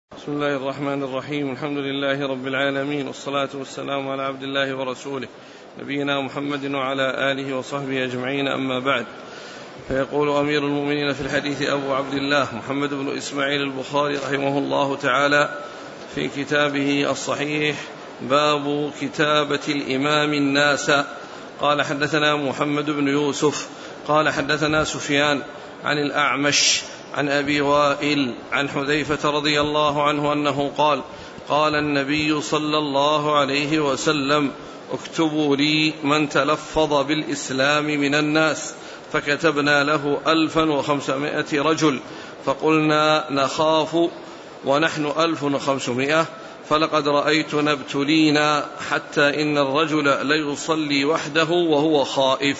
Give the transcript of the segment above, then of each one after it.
بسم الله الرحمن الرحيم. الحمد لله رب العالمين، والصلاة والسلام على عبد الله ورسوله نبينا محمد وعلى آله وصحبه أجمعين، أما بعد. فيقول أمير المؤمنين في الحديث أبو عبد الله محمد بن إسماعيل البخاري رحمه الله تعالى في كتابه الصحيح: باب كتابة الإمام الناس. قال: حدثنا محمد بن يوسف قال: حدثنا سفيان عن الأعمش عن أبي وائل عن حذيفة رضي الله عنه أنه قال: قال النبي صلى الله عليه وسلم: اكتبوا لي من تلفظ بالإسلام من الناس، فكتبنا له 1500 رجل، فقلنا نخاف ونحن 1500، فلقد رأيتنا ابتلينا حتى إن الرجل ليصلي وحده وهو خائف.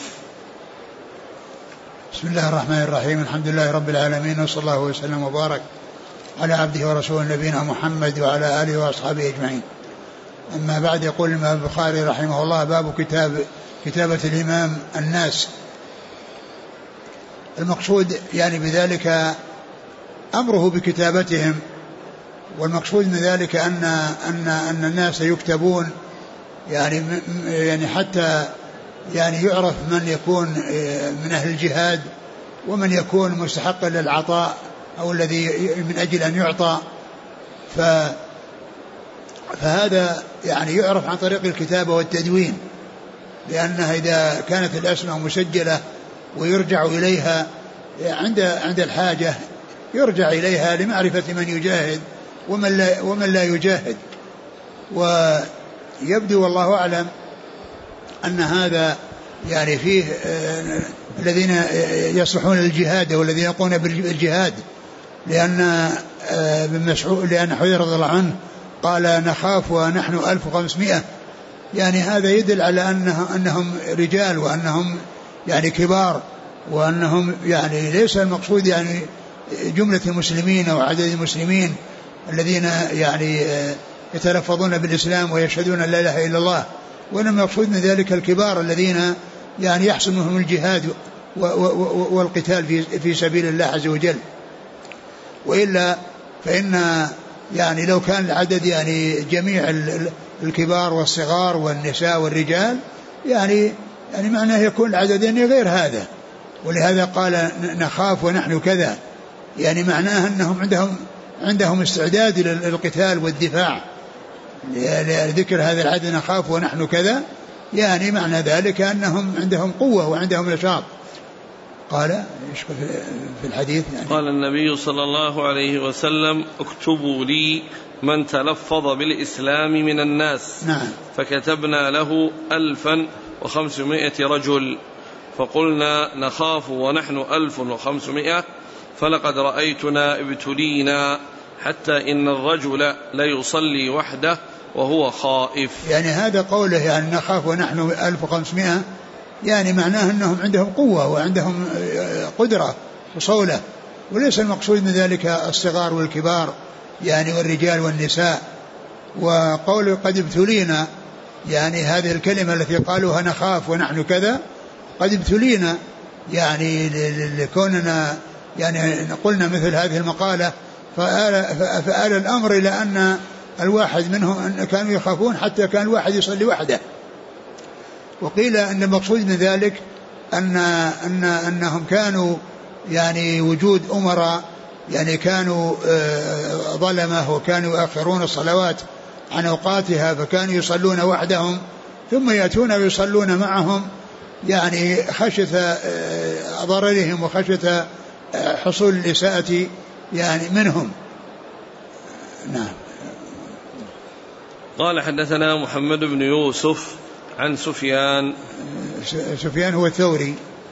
بسم الله الرحمن الرحيم. الحمد لله رب العالمين، وصلى الله وسلم وبارك على عبده ورسوله نبينا محمد وعلى آله وأصحابه أجمعين. أما بعد، يقول الإمام البخاري رحمه الله: باب كتابة الإمام الناس. المقصود يعني بذلك أمره بكتابتهم، والمقصود من ذلك أن الناس يكتبون يعني حتى يعني يعرف من يكون من أهل الجهاد، ومن يكون مستحقا للعطاء أو الذي من أجل أن يعطى. فهذا يعني يعرف عن طريق الكتابة والتدوين، لأنها إذا كانت الأسماء مسجلة ويرجع إليها عند الحاجة، يرجع إليها لمعرفة من يجاهد ومن لا يجاهد. ويبدو والله أعلم أن هذا يعني فيه الذين يصلحون للجهاد والذين يقومون بالجهاد، لأن حذيفة رضي الله عنه قال: نخاف ونحن 1500. يعني هذا يدل على أنهم رجال، وأنهم يعني كبار، وأنهم يعني ليس المقصود يعني جملة المسلمين أو عدد المسلمين الذين يعني يتلفظون بالإسلام ويشهدون أن لا إله إلا الله، وإنما يقصد من ذلك الكبار الذين يعني يحصل منهم الجهاد والقتال في سبيل الله عز وجل. وإلا فإن يعني لو كان العدد يعني جميع الكبار والصغار والنساء والرجال، يعني معناه يكون العدد يعني غير هذا. ولهذا قال: نخاف ونحن كذا، يعني معناه أنهم عندهم استعداد للقتال والدفاع. لذكر هذا العدد: نخاف ونحن كذا، يعني معنى ذلك أنهم عندهم قوة وعندهم نشاط. قال في الحديث يعني: قال النبي صلى الله عليه وسلم: اكتبوا لي من تلفظ بالإسلام من الناس. نعم. فكتبنا له 1500 رجل، فقلنا نخاف ونحن 1500، فلقد رأيتنا ابتلينا حتى إن الرجل ليصلي وحده وهو خائف. يعني هذا قوله يعني نخاف ونحن 1500، يعني معناه أنهم عندهم قوة وعندهم قدرة وصولة، وليس المقصود من ذلك الصغار والكبار يعني والرجال والنساء. وقول قد ابتلينا، يعني هذه الكلمة التي قالوها نخاف ونحن كذا قد ابتلينا، يعني لكوننا يعني قلنا مثل هذه المقالة، فآل الأمر إلى أن الواحد منهم كانوا يخافون حتى كان الواحد يصلي وحده. وقيل أن المقصود من ذلك أنهم كانوا يعني وجود أمراء، يعني كانوا ظلمة، وكانوا يؤخرون الصلوات عن أوقاتها، فكانوا يصلون وحدهم ثم يأتون ويصلون معهم، يعني خشية ضررهم وخشية حصول الإساءة يعني منهم. نعم. قال: حدثنا محمد بن يوسف عن سفيان هو الثوري،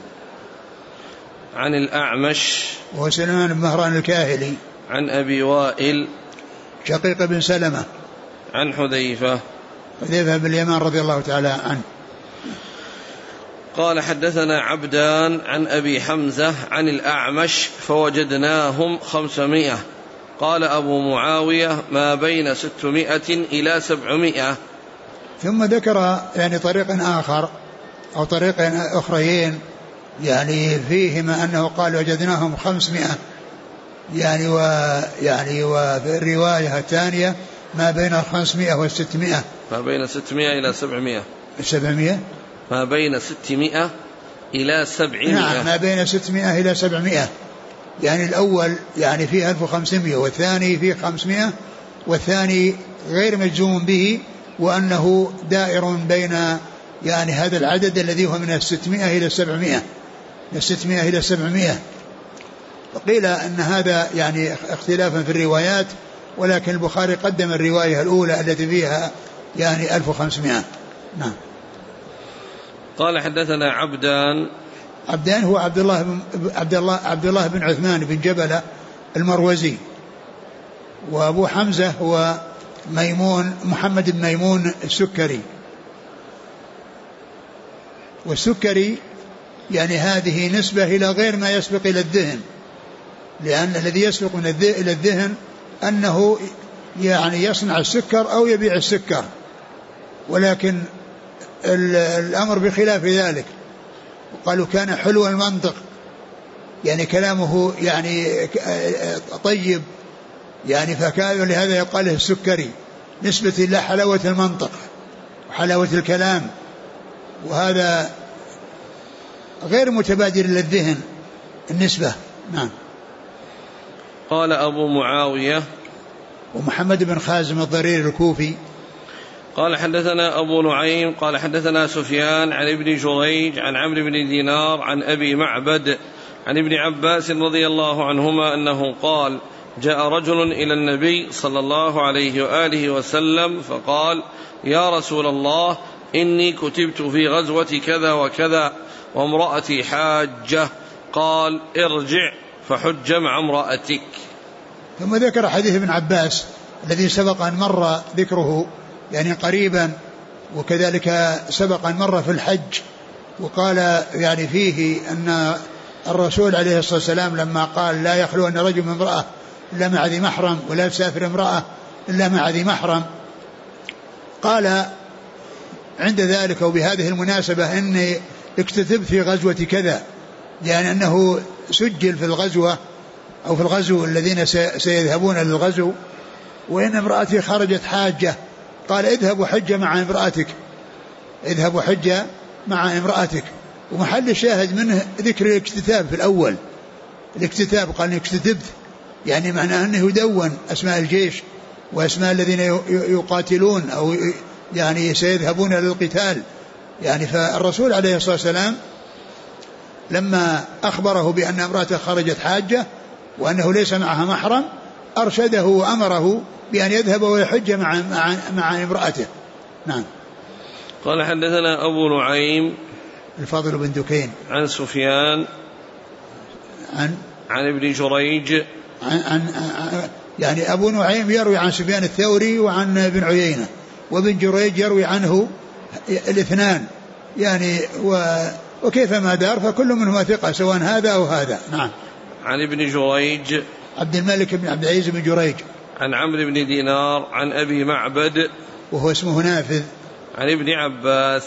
عن الأعمش وهو سليمان بن مهران الكاهلي، عن أبي وائل شقيق بن سلمة، عن حذيفة بن اليمان رضي الله تعالى عنه. قال: حدثنا عبدان عن أبي حمزة عن الأعمش فوجدناهم 500. قال أبو معاوية: ما بين 600 إلى 700. ثم ذكر يعني طريق آخر أو طريقين أخرين يعني فيهما أنه قال: وجدناهم 500، وفي الرواية الثانية ما بين 500 و600. ما بين 600 إلى 700. 700. ما بين 600 إلى 700. نعم ما بين 600 إلى 700. يعني الأول يعني فيه 1500 والثاني فيه 500 والثاني غير مجزوم به، وأنه دائر بين يعني هذا العدد الذي هو من 600 إلى 700. من 600 إلى 700. وقيل أن هذا يعني اختلافا في الروايات، ولكن البخاري قدم الرواية الأولى التي فيها يعني 1500. نعم. قال حدثنا عبدان هو عبد الله بن عثمان بن جبلة المروزي، وأبو حمزة هو محمد بن ميمون السكري. والسكري يعني هذه نسبة إلى غير ما يسبق إلى الذهن، لأن الذي يسبق إلى الذهن أنه يعني يصنع السكر أو يبيع السكر، ولكن الأمر بخلاف ذلك. قالوا كان حلو المنطق، يعني كلامه يعني طيب، يعني فكان لهذا يقال له السكري نسبة إلى حلاوة المنطق وحلاوة الكلام، وهذا غير متبادر إلى الذهن النسبة. نعم. قال أبو معاوية ومحمد بن خازم الضرير الكوفي. قال حدثنا أبو نعيم قال حدثنا سفيان عن ابن جريج عن عمرو بن دينار عن أبي معبد عن ابن عباس رضي الله عنهما أنه قال: جاء رجل إلى النبي صلى الله عليه وآله وسلم فقال: يا رسول الله، إني كتبت في غزوة كذا وكذا وامرأتي حاجة. قال: ارجع فحج مع امرأتك. ثم ذكر حديث ابن عباس الذي سبق أن مر ذكره يعني قريبا، وكذلك سبق أن مر في الحج، وقال يعني فيه أن الرسول عليه الصلاة والسلام لما قال: لا يخلو أن رجل من امرأة إلا مع ذي محرم، ولا تسافر امرأة إلا مع ذي محرم، قال عند ذلك وبهذه المناسبة إني اكتتبت في غزوة كذا، يعني أنه سجل في الغزوة أو في الغزو الذين سيذهبون للغزو، وإن امرأتي خرجت حاجة. قال: اذهب حج مع امرأتك، اذهب حج مع امرأتك. ومحل الشاهد منه ذكر الاكتتاب في الأول، الاكتتاب قال: اكتتبت، يعني معناه أنه يدون أسماء الجيش وأسماء الذين يقاتلون أو يعني سيذهبون للقتال. يعني فالرسول عليه الصلاة والسلام لما أخبره بأن امرأته خرجت حاجة وأنه ليس معها محرم أرشده وأمره بأن يذهب ويحج مع امرأته. نعم. قال حدثنا أبو نعيم الفضل بن دكين عن سفيان عن ابن جريج يعني أبو نعيم يروي عن سفيان الثوري وعن ابن عيينة، وابن جريج يروي عنه الاثنان، يعني وكيفما دار فكل منهما ثقة سواء هذا أو هذا. نعم. عن ابن جريج عبد الملك بن عبد العزيز بن جريج عن عمرو بن دينار عن أبي معبد وهو اسمه نافذ عن ابن عباس.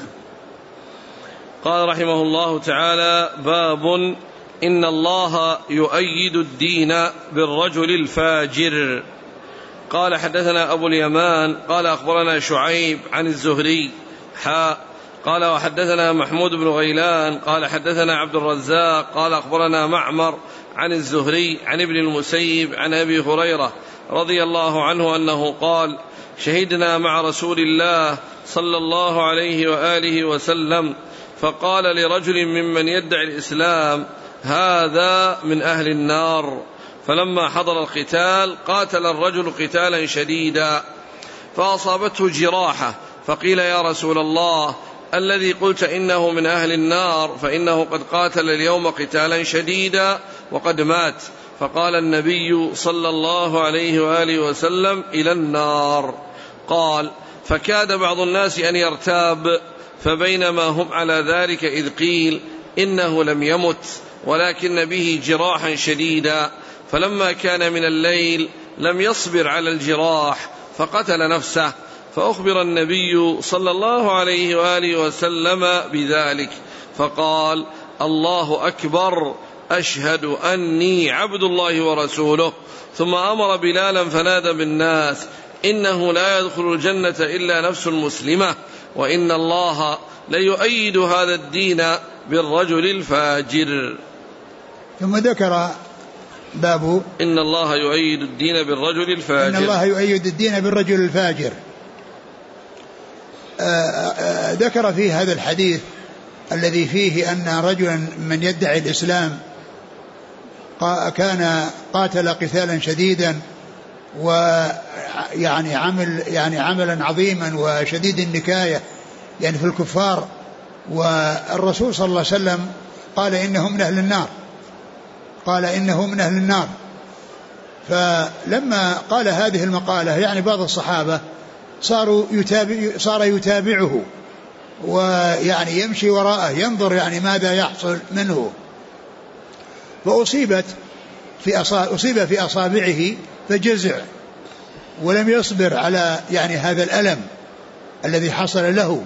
قال رحمه الله تعالى: باب إن الله يؤيد الدين بالرجل الفاجر. قال حدثنا أبو اليمان قال أخبرنا شعيب عن الزهري قال وحدثنا محمود بن غيلان قال حدثنا عبد الرزاق قال أخبرنا معمر عن الزهري عن ابن المسيب عن أبي هريرة رضي الله عنه أنه قال: شهدنا مع رسول الله صلى الله عليه وآله وسلم فقال لرجل ممن يدعي الإسلام: هذا من أهل النار. فلما حضر القتال قاتل الرجل قتالا شديدا فأصابته جراحة، فقيل: يا رسول الله، الذي قلت إنه من أهل النار فإنه قد قاتل اليوم قتالا شديدا وقد مات. فقال النبي صلى الله عليه وآله وسلم: إلى النار. قال: فكاد بعض الناس أن يرتاب، فبينما هم على ذلك إذ قيل: إنه لم يمت ولكن به جراحا شديدا، فلما كان من الليل لم يصبر على الجراح فقتل نفسه، فأخبر النبي صلى الله عليه وآله وسلم بذلك، فقال: الله أكبر، أشهد أني عبد الله ورسوله، ثم أمر بلالا فنادى بالناس إنه لا يدخل الجنة إلا نفس مسلمة، وإن الله ليؤيد هذا الدين بالرجل الفاجر. ثم ذكر باب إن الله يؤيد الدين بالرجل الفاجر. إن الله يؤيد الدين بالرجل الفاجر. ذكر في هذا الحديث الذي فيه أن رجلا من يدعي الإسلام كان قاتل قتالا شديدا ويعني عملا عظيما وشديد النكاية يعني في الكفار، والرسول صلى الله عليه وسلم قال إنه من أهل النار، قال إنه من أهل النار. فلما قال هذه المقالة يعني بعض الصحابة صار يتابعه ويعني يمشي وراءه ينظر يعني ماذا يحصل منه، فأصيب في أصابعه فجزع ولم يصبر على يعني هذا الألم الذي حصل له،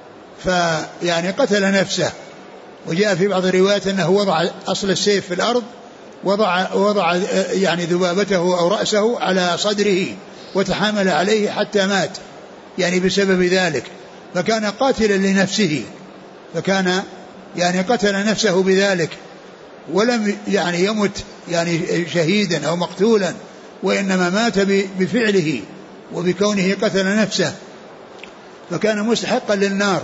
فيعني قتل نفسه. وجاء في بعض الروايات أنه وضع أصل السيف في الأرض، وضع يعني ذبابته أو رأسه على صدره وتحامل عليه حتى مات يعني بسبب ذلك. فكان قاتلا لنفسه، فكان يعني قتل نفسه بذلك، ولم يعني يمت يعني شهيدا أو مقتولا، وإنما مات بفعله وبكونه قتل نفسه، فكان مستحقا للنار.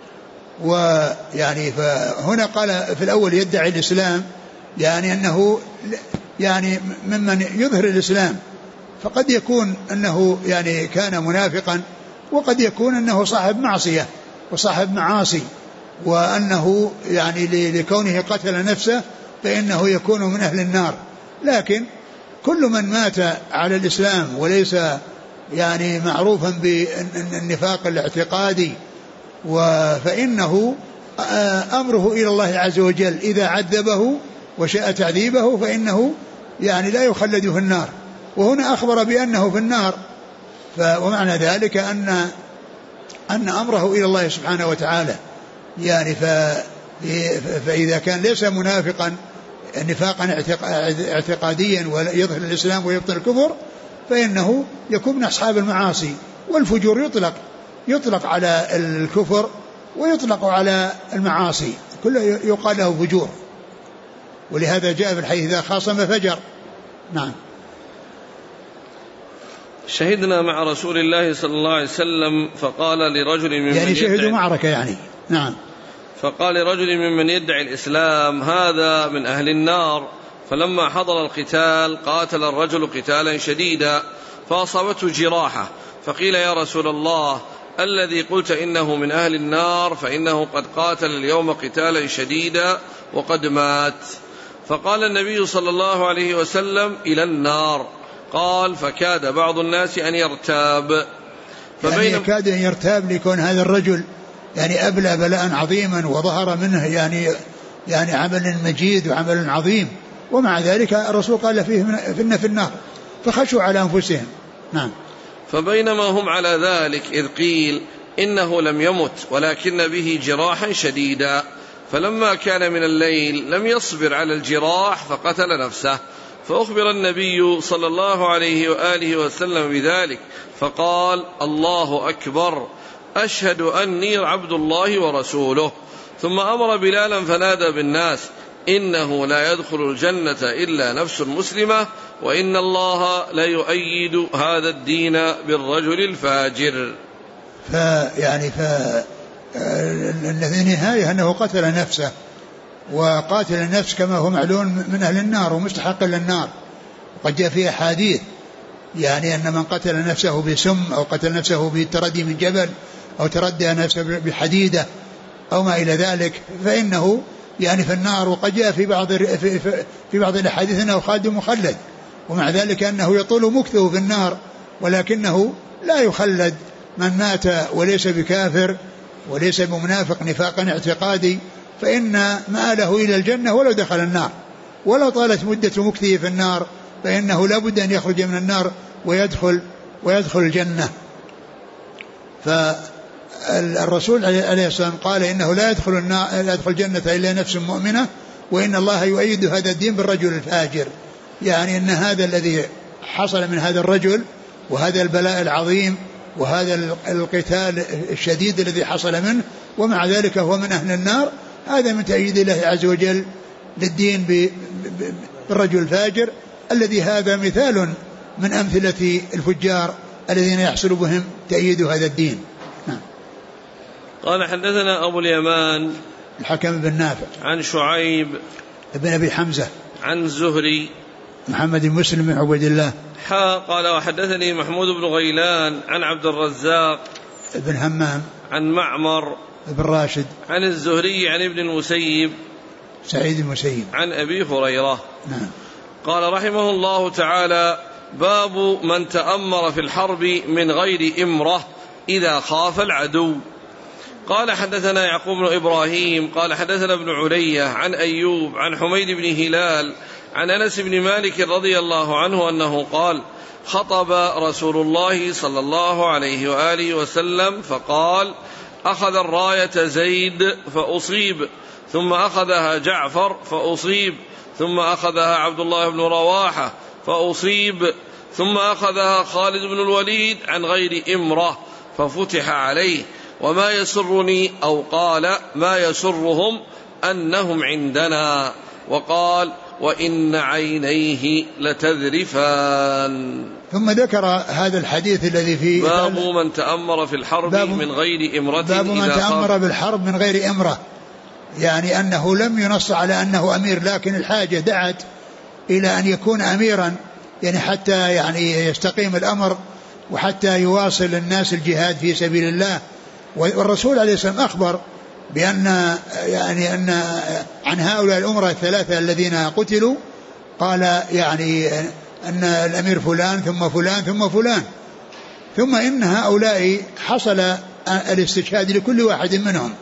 ويعني فهنا قال في الأول يدعي الإسلام يعني أنه يعني ممن يظهر الإسلام، فقد يكون أنه يعني كان منافقا، وقد يكون أنه صاحب معصية وصاحب معاصي، وأنه يعني لكونه قتل نفسه فإنه يكون من أهل النار. لكن كل من مات على الإسلام وليس يعني معروفا بالنفاق الاعتقادي فإنه أمره إلى الله عز وجل، إذا عذبه وشاء تعذيبه فإنه يعني لا يخلد في النار. وهنا أخبر بأنه في النار، ومعنى ذلك أن أمره إلى الله سبحانه وتعالى يعني فإذا كان ليس منافقا نفاقا اعتقاديا ويظهر الإسلام ويبطل الكفر فإنه يكون من أصحاب المعاصي. والفجور يطلق على الكفر ويطلق على المعاصي، كله يقال له فجور، ولهذا جاء في الحديث إذا خاصم فجر. نعم. شهدنا مع رسول الله صلى الله عليه وسلم فقال لرجل ممن يعني شهدوا معركة يعني. نعم. فقال لرجل ممن يدعي الإسلام هذا من أهل النار، فلما حضر القتال قاتل الرجل قتالا شديدا فأصابته جراحة، فقيل يا رسول الله الذي قلت إنه من أهل النار فإنه قد قاتل اليوم قتالا شديدا وقد مات. فقال النبي صلى الله عليه وسلم إلى النار. قال فكاد بعض الناس أن يرتاب، يعني يكاد أن يرتاب ليكون هذا الرجل يعني أبلى بلاء عظيما وظهر منه يعني عمل مجيد وعمل عظيم، ومع ذلك الرسول قال فيه في النار، فخشوا على أنفسهم. نعم. فبينما هم على ذلك إذ قيل إنه لم يمت ولكن به جراحا شديدا، فلما كان من الليل لم يصبر على الجراح فقتل نفسه، فأخبر النبي صلى الله عليه وآله وسلم بذلك فقال الله أكبر أشهد أني عبد الله ورسوله، ثم أمر بلالا فنادى بالناس إنه لا يدخل الجنة إلا نفس مسلمة، وإن الله لا يؤيد هذا الدين بالرجل الفاجر. الذي نهاية أنه قتل نفسه، وقاتل النفس كما هو معلوم من أهل النار ومستحق للنار. وقد جاء في أحاديث يعني أن من قتل نفسه بسم أو قتل نفسه بالتردي من جبل أو تردى نفسه بحديدة أو ما إلى ذلك فإنه يعني في النار. وقد جاء في بعض الأحاديث أنه خالد مخلد، ومع ذلك أنه يطول مكثه في النار، ولكنه لا يخلد من مات وليس بكافر وليس بمنافق نفاقا اعتقادي، فإن مآله إلى الجنة ولو دخل النار، ولو طالت مدة مكثه في النار فإنه لا بد أن يخرج من النار ويدخل الجنة. فالرسول عليه الصلاة والسلام قال إنه لا يدخل الجنة إلا نفس مؤمنة، وإن الله يؤيد هذا الدين بالرجل الفاجر. يعني أن هذا الذي حصل من هذا الرجل وهذا البلاء العظيم وهذا القتال الشديد الذي حصل منه ومع ذلك هو من أهل النار، هذا من تأييد الله عز وجل للدين بالرجل الفاجر الذي هذا مثال من أمثلة الفجار الذين يحصل بهم تأييد هذا الدين. قال حدثنا أبو اليمان الحكم بن نافع عن شعيب ابن أبي حمزة عن الزهري محمد بن مسلم بن عبيد الله قال وحدثني محمود بن غيلان عن عبد الرزاق بن همام عن معمر بن راشد عن الزهري عن ابن المسيب سعيد المسيب عن أبي هريرة. نعم. قال رحمه الله تعالى: باب من تأمر في الحرب من غير إمرة إذا خاف العدو. قال حدثنا يعقوب بن إبراهيم قال حدثنا ابن علية عن أيوب عن حميد بن هلال عن أنس بن مالك رضي الله عنه أنه قال: خطب رسول الله صلى الله عليه وآله وسلم فقال: أخذ الراية زيد فأصيب، ثم أخذها جعفر فأصيب، ثم أخذها عبد الله بن رواحة فأصيب، ثم أخذها خالد بن الوليد عن غير إمرة ففتح عليه، وما يسرني أو قال ما يسرهم أنهم عندنا، وقال: وإن عينيه لتذرفان. ثم ذكر هذا الحديث الذي فيه باب من تأمر في الحرب من غير إمرة. باب من تأمر بالحرب من غير إمرة، يعني أنه لم ينص على أنه أمير، لكن الحاجة دعت إلى أن يكون أميرا، يعني حتى يعني يستقيم الأمر وحتى يواصل الناس الجهاد في سبيل الله. والرسول عليه السلام أخبر بأن يعني أن عن هؤلاء الأمراء الثلاثة الذين قتلوا، قال يعني أن الأمير فلان ثم فلان ثم فلان، ثم إن هؤلاء حصل الاستشهاد لكل واحد منهم.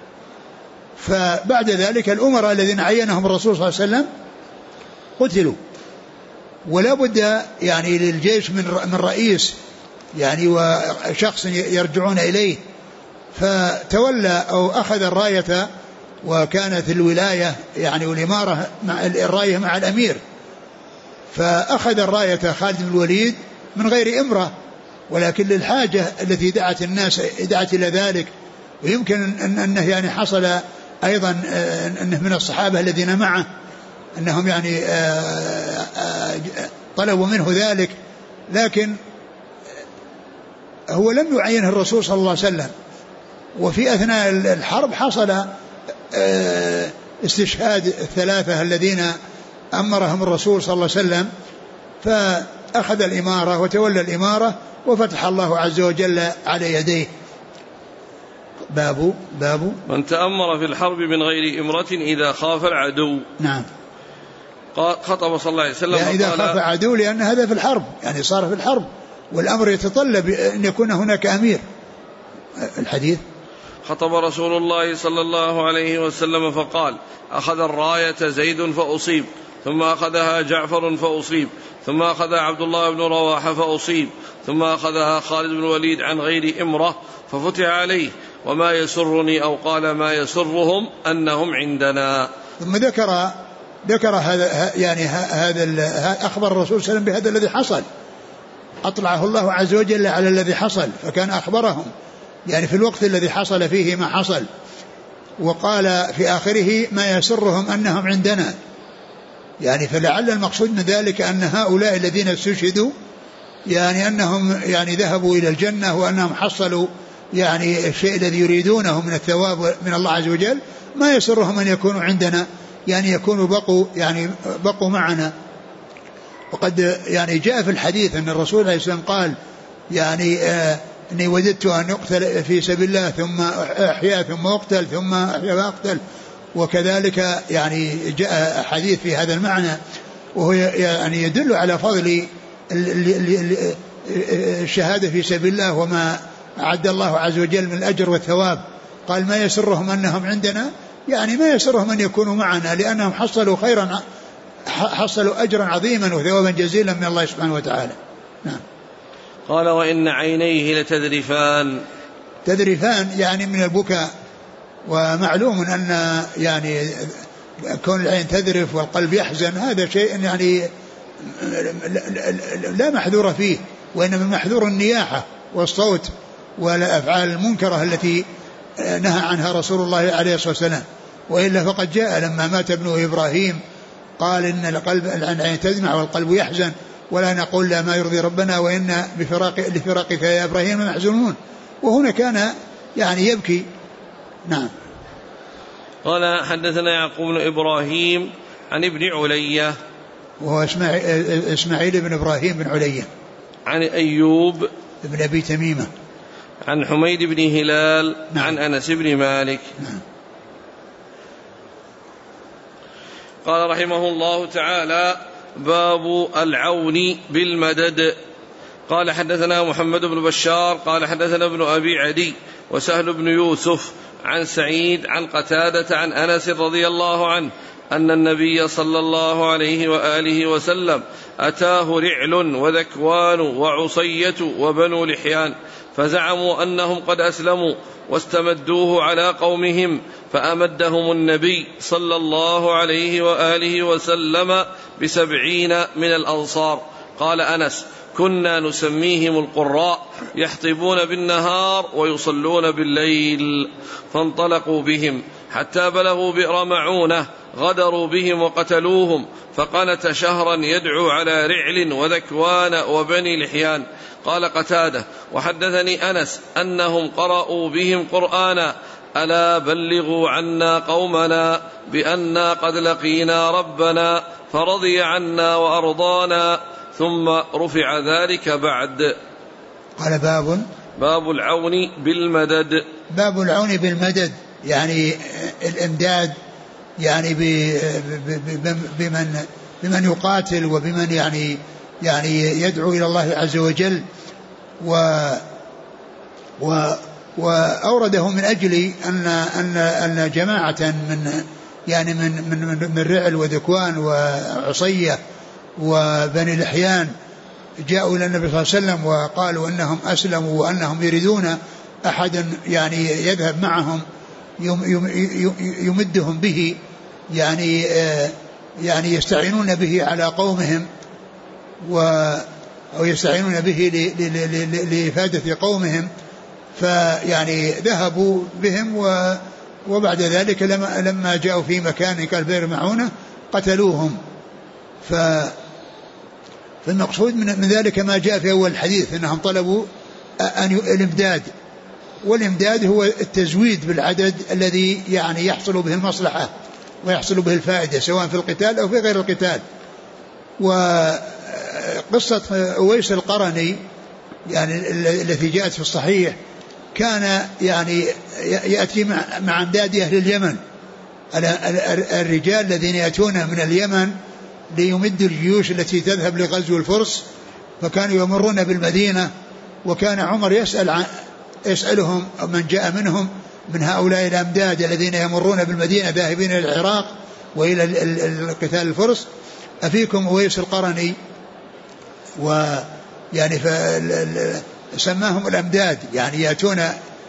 فبعد ذلك الأمراء الذين عينهم الرسول صلى الله عليه وسلم قتلوا، ولا بد يعني للجيش من رئيس يعني وشخص يرجعون إليه، فتولى أو أخذ الراية، وكانت الولاية يعني والإمارة مع الراية مع الأمير، فأخذ الراية خالد بن الوليد من غير إمرة، ولكن للحاجة التي دعت الناس دعت إلى ذلك. ويمكن أنه يعني حصل أيضا أنه من الصحابة الذين معه أنهم يعني طلبوا منه ذلك، لكن هو لم يعينه الرسول صلى الله عليه وسلم. وفي أثناء الحرب حصل استشهاد الثلاثة الذين أمرهم الرسول صلى الله عليه وسلم، فأخذ الإمارة وتولى الإمارة وفتح الله عز وجل على يديه. باب من تأمر في الحرب من غير إمرة إذا خاف العدو. نعم. خطب صلى الله عليه وسلم يعني إذا خاف العدو، لأن هذا في الحرب، يعني صار في الحرب والأمر يتطلب أن يكون هناك أمير. الحديث: خطب رسول الله صلى الله عليه وسلم فقال: أخذ الراية زيد فأصيب، ثم أخذها جعفر فأصيب، ثم أخذها عبد الله بن رواحة فأصيب، ثم أخذها خالد بن الوليد عن غير إمرة ففتح عليه، وما يسرني أو قال ما يسرهم أنهم عندنا. ثم ذكر هذا، يعني هذا أخبر الرسول صلى الله عليه وسلم بهذا الذي حصل، أطلعه الله عز وجل على الذي حصل، فكان أخبرهم يعني في الوقت الذي حصل فيه ما حصل، وقال في آخره ما يسرهم أنهم عندنا، يعني فلعل المقصود من ذلك أن هؤلاء الذين استشهدوا يعني أنهم يعني ذهبوا إلى الجنة، وأنهم حصلوا يعني الشيء الذي يريدونه من الثواب من الله عز وجل. ما يسرهم أن يكونوا عندنا، يعني يكونوا بقوا معنا. وقد يعني جاء في الحديث أن الرسول عليه السلام قال يعني إني وددت أن يقتل في سبيل الله ثم أحيا ثم أقتل ثم أحيا وأقتل. وكذلك يعني جاء حديث في هذا المعنى، وهو يعني يدل على فضل الشهادة في سبيل الله وما أعد الله عز وجل من الأجر والثواب. قال ما يسرهم أنهم عندنا، يعني ما يسرهم أن يكونوا معنا، لأنهم حصلوا أجرا عظيما وثوابا جزيلا من الله سبحانه وتعالى. نعم. قال: وإن عينيه لتذرفان. تذرفان يعني من البكاء، ومعلوم أن يعني كون العين تذرف والقلب يحزن هذا شيء يعني لا محذور فيه، وإنما محذور النياحة والصوت والأفعال المنكرة التي نهى عنها رسول الله عليه الصلاة والسلام. وإلا فقد جاء لما مات ابن إبراهيم قال إن القلب العين تدمع والقلب يحزن ولا نقول لا ما يرضي ربنا وإن لفراقك يا إبراهيم محزونون، وهنا كان يعني يبكي. نعم. قال حدثنا يعقوب بن إبراهيم عن ابن علية وهو إسماعيل بن إبراهيم بن علية عن أيوب بن أبي تميمة عن حميد بن هلال. نعم. عن أنس بن مالك. نعم. قال رحمه الله تعالى باب العون بالمدد. قال حدثنا محمد بن بشار قال حدثنا ابن أبي عدي وسهل بن يوسف عن سعيد عن قتادة عن أنس رضي الله عنه أن النبي صلى الله عليه وآله وسلم أتاه رعل وذكوان وعصية وبنو لحيان فزعموا أنهم قد أسلموا واستمدوه على قومهم فأمدهم النبي صلى الله عليه وآله وسلم ب70 من الأنصار. قال أنس كنا نسميهم القراء يحطبون بالنهار ويصلون بالليل فانطلقوا بهم حتى بلغوا بئر معونة غدروا بهم وقتلوهم فقنت شهرا يدعو على رعل وذكوان وبني لحيان. قال قتادة وحدثني أنس أنهم قرأوا بهم قرآنا ألا بلغوا عنا قومنا بأننا قد لقينا ربنا فرضي عنا وأرضانا ثم رفع ذلك بعد. قال باب العون بالمدد. باب العون بالمدد يعني الإمداد يعني بمن يقاتل وبمن يعني يدعو إلى الله عز وجل. وأورده من أجل أن جماعة من رعل وذكوان وعصية وبني لحيان جاءوا إلى النبي صلى الله عليه وسلم وقالوا أنهم أسلموا وأنهم يريدون أحدا يعني يذهب معهم يمدهم به يعني يستعينون به على قومهم أو يستعينون به لإفادة قومهم. فيعني ذهبوا بهم وبعد ذلك لما جاءوا في مكان كالبئر معونة قتلوهم. فالمقصود من ذلك ما جاء في أول الحديث أنهم طلبوا الإمداد، والإمداد هو التزويد بالعدد الذي يعني يحصل به المصلحة ويحصل به الفائدة سواء في القتال أو في غير القتال. وقصة أويس القرني يعني التي جاءت في الصحيح كان يعني يأتي مع أمداد أهل اليمن، الرجال الذين يأتون من اليمن ليمدوا الجيوش التي تذهب لغزو الفرس، فكانوا يمرون بالمدينة وكان عمر يسألهم من جاء منهم من هؤلاء الأمداد الذين يمرون بالمدينة ذاهبين إلى العراق وإلى قتال الفرس أفيكم أويس القرني؟ ويعني سماهم الأمداد يعني يأتون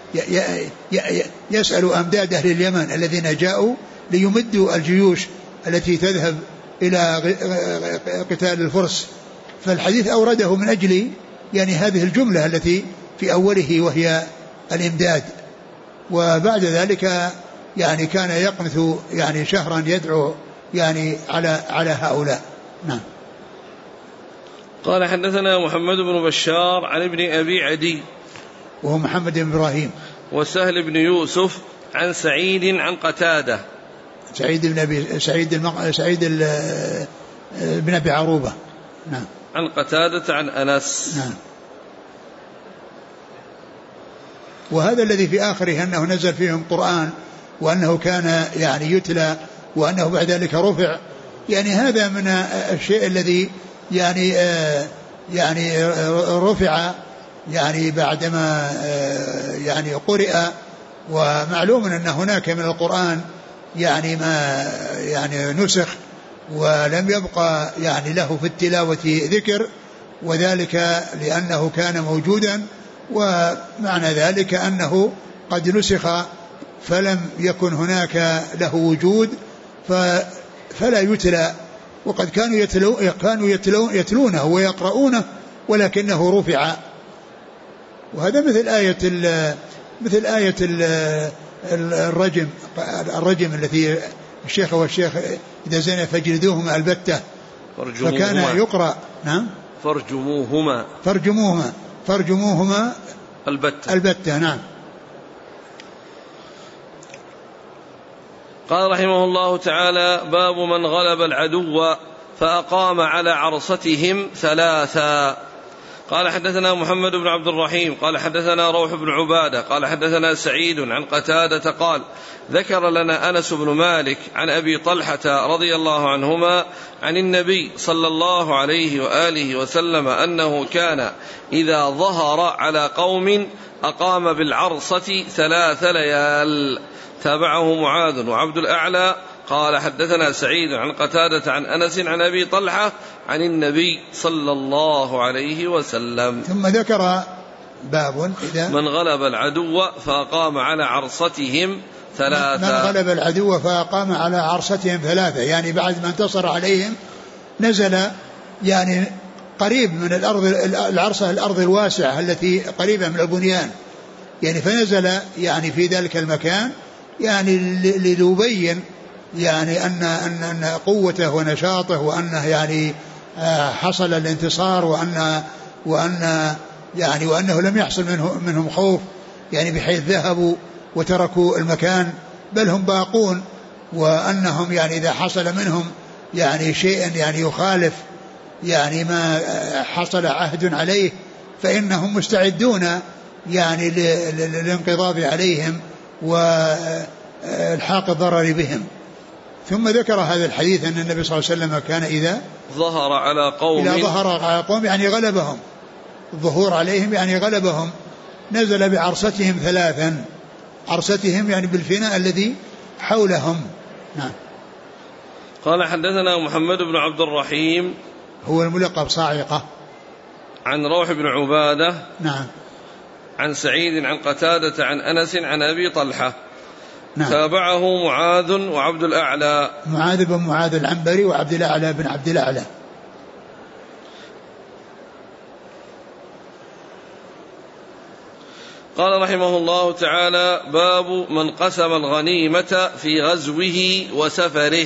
يسألوا أمداد أهل اليمن الذين جاءوا ليمدوا الجيوش التي تذهب إلى قتال الفرس. فالحديث أورده من أجل يعني هذه الجملة التي في أوله وهي الإمداد. وبعد ذلك يعني كان يقنث يعني شهرا يدعو يعني على هؤلاء. نعم. قال حدثنا محمد بن بشار عن ابن أبي عدي وهو محمد بن إبراهيم وسهل بن يوسف عن سعيد عن قتادة سعيد بن أبي عروبة. نعم. عن قتادة عن أنس. نعم. وهذا الذي في آخره أنه نزل فيهم قرآن وأنه كان يعني يتلى وأنه بعد ذلك رفع، يعني هذا من الشيء الذي يعني رفع يعني بعدما يعني قرئ. ومعلوم أن هناك من القرآن يعني ما يعني نسخ ولم يبقى يعني له في التلاوة ذكر، وذلك لأنه كان موجودا، ومعنى ذلك أنه قد نسخ فلم يكن هناك له وجود، فلا يتلى، وقد كانوا يتلونه ويقرؤونه ولكنه رفع. وهذا مثل آية الرجم التي الشيخ والشيخ إذا زنى فاجلدوهما البتة، فكان يقرأ نعم فرجموهما البتة نعم. قال رحمه الله تعالى: باب من غلب العدو فأقام على عرصتهم ثلاثا. قال حدثنا محمد بن عبد الرحيم قال حدثنا روح بن عبادة قال حدثنا سعيد عن قتادة قال: ذكر لنا أنس بن مالك عن أبي طلحة رضي الله عنهما عن النبي صلى الله عليه وآله وسلم أنه كان إذا ظهر على قوم أقام بالعرصة 3 ليال. تابعه معاذ وعبد الأعلى قال حدثنا سعيد عن قتادة عن أنس عن أبي طلحة عن النبي صلى الله عليه وسلم. ثم ذكر باب إذا من غلب العدو فأقام على عرصتهم 3. من غلب العدو فأقام على عرصتهم 3، يعني بعد ما انتصر عليهم نزل يعني قريب من الأرض، العرصة الأرض الواسعة التي قريبة من البنيان، يعني فنزل يعني في ذلك المكان يعني ليبين يعني أن قوته ونشاطه، وأنه يعني حصل الانتصار، وأنه لم يحصل منهم خوف، يعني بحيث ذهبوا وتركوا المكان، بل هم باقون، وأنهم يعني إذا حصل منهم يعني شيء يعني يخالف يعني ما حصل عهد عليه فإنهم مستعدون يعني للانقضاض عليهم والحاق الضرر بهم. ثم ذكر هذا الحديث أن النبي صلى الله عليه وسلم كان إذا ظهر على قوم يعني غلبهم، الظهور عليهم يعني غلبهم، نزل بعرصتهم 3، عرصتهم يعني بالفناء الذي حولهم. نعم. قال حدثنا محمد بن عبد الرحيم هو الملقب صاعقة عن روح بن عبادة نعم عن سعيد عن قتادة عن أنس عن أبي طلحة نعم. تابعه معاذ وعبد الأعلى، معاذ بن معاذ العنبري وعبد الأعلى بن عبد الأعلى. قال رحمه الله تعالى: باب من قسم الغنيمة في غزوه وسفره.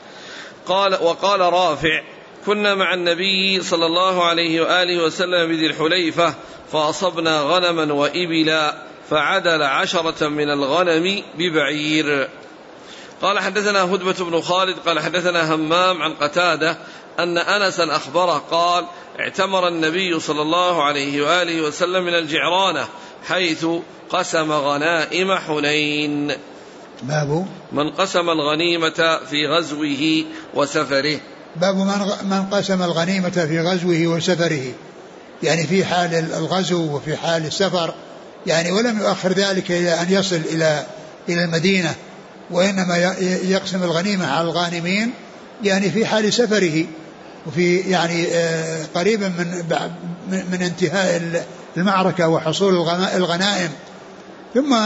وقال رافع: كنا مع النبي صلى الله عليه وآله وسلم بذي الحليفة فأصبنا غنما وإبلا فعدل 10 من الغنم ببعير. قال حدثنا هدبة بن خالد قال حدثنا همام عن قتادة أن أنسا أخبره قال: اعتمر النبي صلى الله عليه وآله وسلم من الجعرانة حيث قسم غنائم حنين. باب من قسم الغنيمة في غزوه وسفره. باب من قسم الغنيمة في غزوه وسفره، يعني في حال الغزو وفي حال السفر، يعني ولم يؤخر ذلك إلى أن يصل إلى المدينة، وإنما يقسم الغنيمة على الغانمين يعني في حال سفره، وفي يعني قريبا من انتهاء المعركة وحصول الغنائم. ثم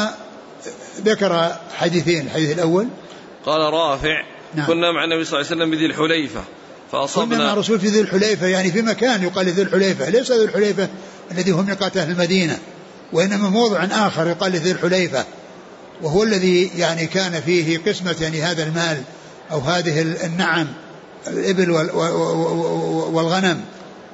ذكر حديثين. الحديث الأول قال رافع: نعم. كنا مع النبي صلى الله عليه وسلم بذي الحليفة فأصبنا، كنا مع الرسول في ذي الحليفة، يعني في مكان يقال ذي الحليفة، ليس ذي الحليفة الذي هم ميقات أهل المدينة، وإنما موضع آخر يقال ذي الحليفة، وهو الذي يعني كان فيه قسمة يعني هذا المال أو هذه النعم الإبل والغنم.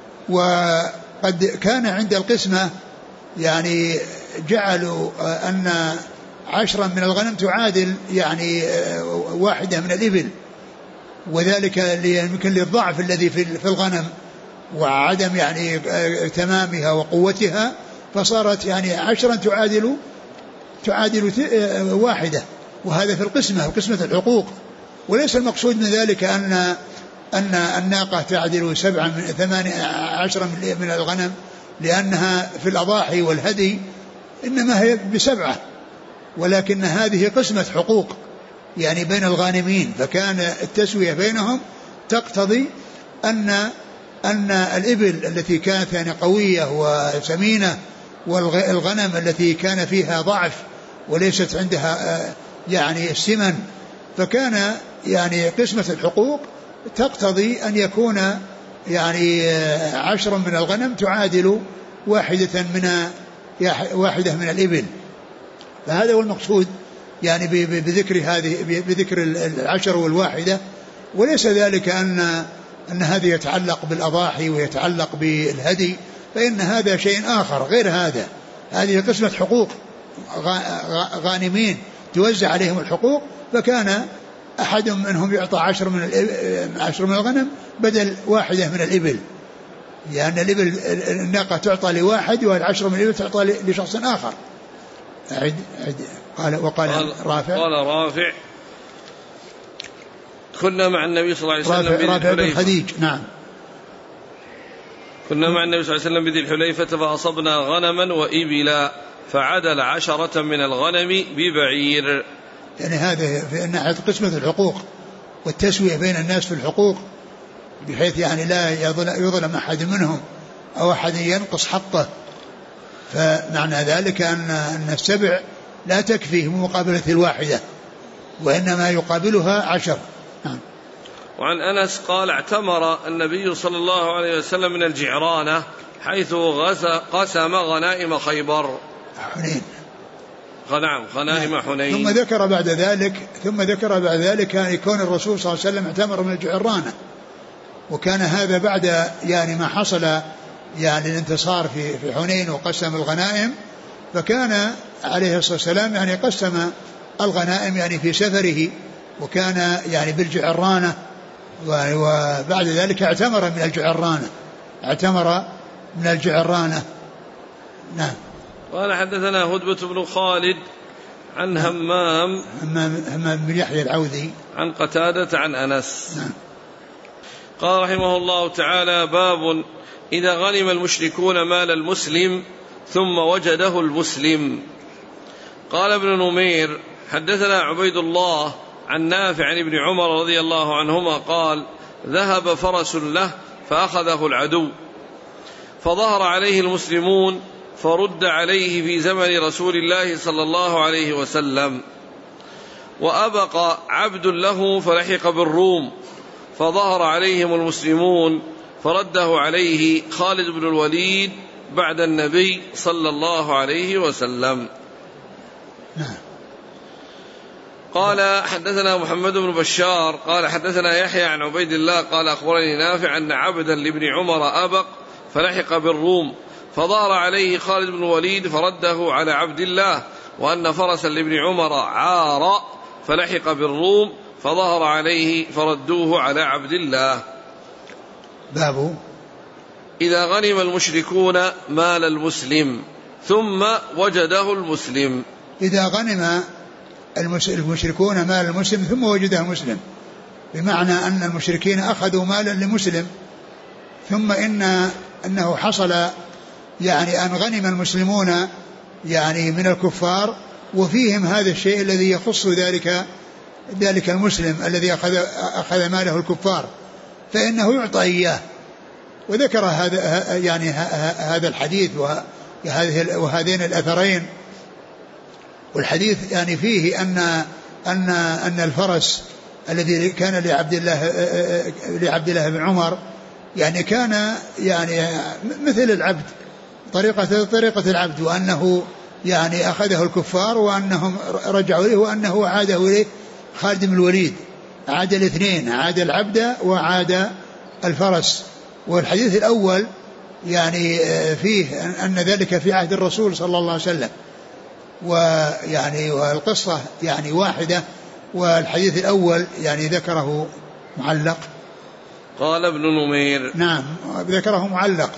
وقد كان عند القسمة يعني جعلوا أن 10 من الغنم تعادل يعني 1 من الإبل، وذلك يمكن للضعف الذي في الغنم وعدم يعني تمامها وقوتها، فصارت يعني 10 تعادل 1، وهذا في قسمة الحقوق. وليس المقصود من ذلك أن الناقة تعدل 7 من 18 من الغنم، لأنها في الأضاحي والهدي إنما هي ب7، ولكن هذه قسمة حقوق يعني بين الغانمين، فكان التسوية بينهم تقتضي أن الإبل التي كانت يعني قوية وسمينة والغنم التي كان فيها ضعف وليست عندها يعني السمن، فكان يعني قسمة الحقوق تقتضي أن يكون يعني 10 من الغنم تعادل واحدة من الإبل. فهذا هو المقصود يعني بذكر 10 والواحدة، وليس ذلك أن هذا يتعلق بالأضاحي ويتعلق بالهدي، فإن هذا شيء آخر غير هذا. هذه قسمة حقوق غانمين توزع عليهم الحقوق، فكان أحد منهم يعطى 10 من الغنم بدل واحدة من الإبل، لأن الإبل الناقة تعطى لواحد وال10 من الإبل تعطى لشخص آخر. وقال رافع كنا مع النبي صلى الله عليه وسلم رافع بن خديج. نعم. كنا مع النبي صلى الله عليه وسلم بذي الحليفة فأصبنا غنما وإبلا فعدل 10 من الغنم ببعير. يعني هذا في ناحية قسمة الحقوق والتسوية بين الناس في الحقوق، بحيث يعني لا يظلم أحد منهم أو أحد ينقص حقه. فمعنى ذلك أن السبع لا تكفيه مقابلة الواحدة، وإنما يقابلها 10. نعم. وعن أنس قال اعتمر النبي صلى الله عليه وسلم من الجعرانة حيث قسم غنائم خيبر. حنين. غنائم حنين. ثم ذكر بعد ذلك كان يكون الرسول صلى الله عليه وسلم اعتمر من الجعرانة، وكان هذا بعد يعني ما حصل يعني الانتصار في حنين وقسم الغنائم. فكان عليه الصلاة والسلام يعني قسم الغنائم يعني في سفره، وكان يعني بالجعرانة، وبعد ذلك اعتمر من الجعرانة. نعم. قال حدثنا هدبة بن خالد عن همام بن يحيى العوذي عن قتادة عن أنس. نعم. قال رحمه الله تعالى: باب إذا غنم المشركون مال المسلم ثم وجده المسلم. قال ابن نمير حدثنا عبيد الله عن نافع عن ابن عمر رضي الله عنهما قال: ذهب فرس له فأخذه العدو فظهر عليه المسلمون فرد عليه في زمن رسول الله صلى الله عليه وسلم، وأبق عبد له فلحق بالروم فظهر عليهم المسلمون فرده عليه خالد بن الوليد بعد النبي صلى الله عليه وسلم. قال حدثنا محمد بن بشار قال حدثنا يحيى عن عبيد الله قال أخبرني نافع أن عبدا لابن عمر أبق فلحق بالروم فظهر عليه خالد بن الوليد فرده على عبد الله، وأن فرسا لابن عمر عار فلحق بالروم فظهر عليه فردوه على عبد الله. باب إذا غنم المشركون مال المسلم ثم وجده المسلم. إذا غنم المشركون مال المسلم ثم وجده المسلم، بمعنى أن المشركين أخذوا مالا لمسلم، ثم أنه حصل يعني أن غنم المسلمون يعني من الكفار، وفيهم هذا الشيء الذي يخص ذلك المسلم الذي أخذ ماله الكفار، فإنه يعطى إياه. وذكر هذا الحديث وهذين الأثرين. والحديث يعني فيه أن الفرس الذي كان لعبد الله بن عمر يعني كان يعني مثل العبد، طريقة العبد، وأنه يعني أخذه الكفار وأنهم رجعوا إليه، وأنه عاده إليه خالد بن الوليد، عاد الاثنين، عاد العبد وعاد الفرس. والحديث الأول يعني فيه أن ذلك في عهد الرسول صلى الله عليه وسلم، ويعني والقصة يعني واحدة، والحديث الأول يعني ذكره معلق. قال ابن نمير نعم ذكره معلق،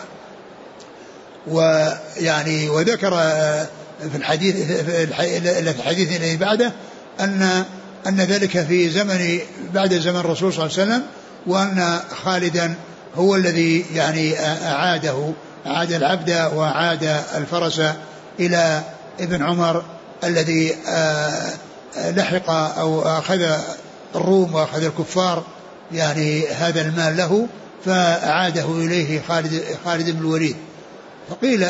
ويعني وذكر في الحديث الذي بعده أن ذلك في زمن بعد زمن الرسول صلى الله عليه وسلم، وأن خالدا هو الذي يعني أعاد العبد وعاد الفرس إلى ابن عمر الذي لحق أو أخذ الروم وأخذ الكفار يعني هذا المال له، فأعاده إليه خالد بن الوليد. فقيل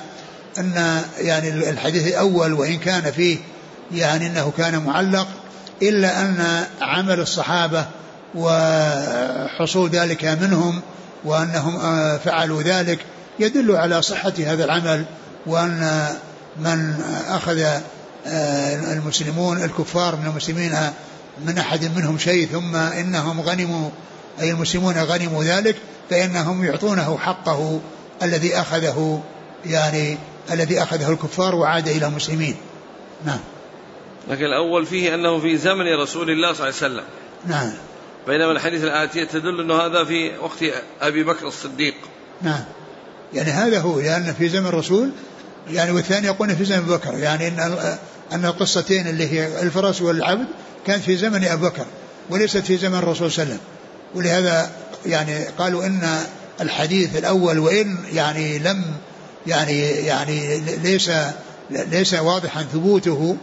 إن يعني الحديث الأول وإن كان فيه يعني أنه كان معلق، إلا أن عمل الصحابة وحصول ذلك منهم وأنهم فعلوا ذلك يدل على صحة هذا العمل، وأن من أخذ المسلمون الكفار من المسلمين من أحد منهم شيء ثم إنهم غنموا، أي المسلمون غنموا ذلك، فإنهم يعطونه حقه الذي أخذه، يعني الذي أخذه الكفار وعاد إلى المسلمين. نعم. لكن الأول فيه أنه في زمن رسول الله صلى الله عليه وسلم. نعم. بينما الحديث الآتية تدل أنه هذا في وقت أبي بكر الصديق. نعم. يعني هذا هو، لأن في زمن الرسول يعني، والثاني يقول في زمن أبي بكر، يعني أن القصتين اللي هي الفرس والعبد كانت في زمن أبي بكر وليست في زمن الرسول صلى الله عليه وسلم. ولهذا يعني قالوا إن الحديث الأول وإن يعني لم يعني ليس واضحا ثبوته،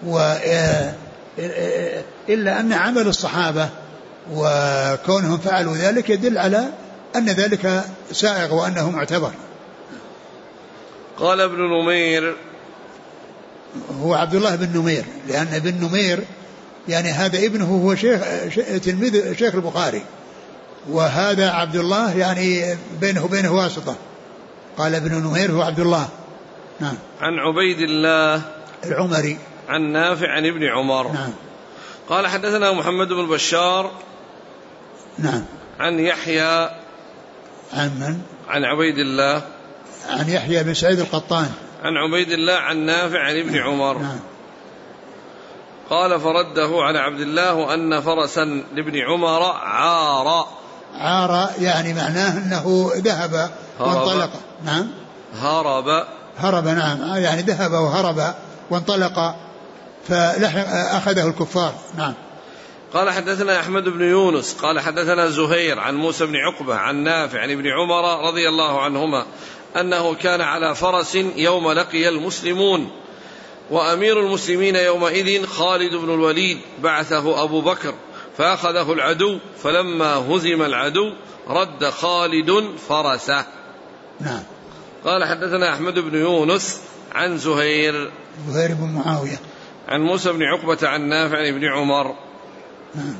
إلا أن عمل الصحابة وكونهم فعلوا ذلك يدل على أن ذلك سائغ وأنه معتبر. قال ابن نمير، هو عبد الله بن نمير، لأن ابن نمير يعني هذا ابنه هو تلميذ شيخ البخاري، وهذا عبد الله يعني بينه وبينه واسطة. قال ابن نمير هو عبد الله. نعم. عن عبيد الله العمري عن نافع عن ابن عمر. نعم. قال حدثنا محمد بن بشار. نعم. عن يحيى. عن من؟ عن عبيد الله. عن يحيى بن سعيد القطان. عن عبيد الله عن نافع عن ابن عمر. نعم. قال فرده على عبد الله أن فرسا لابن عمر عار يعني معناه أنه ذهب وانطلق. نعم. هرب. نعم. يعني ذهب وهرب وانطلق فأخذه الكفار. نعم. قال حدثنا أحمد بن يونس قال حدثنا زهير عن موسى بن عقبة عن نافع عن ابن عمر رضي الله عنهما أنه كان على فرس يوم لقي المسلمون، وأمير المسلمين يومئذ خالد بن الوليد، بعثه أبو بكر فأخذه العدو، فلما هزم العدو رد خالد فرسه. نعم. قال حدثنا أحمد بن يونس عن زهير بن معاوية عن موسى بن عقبة عن نافع عن ابن عمر. نعم.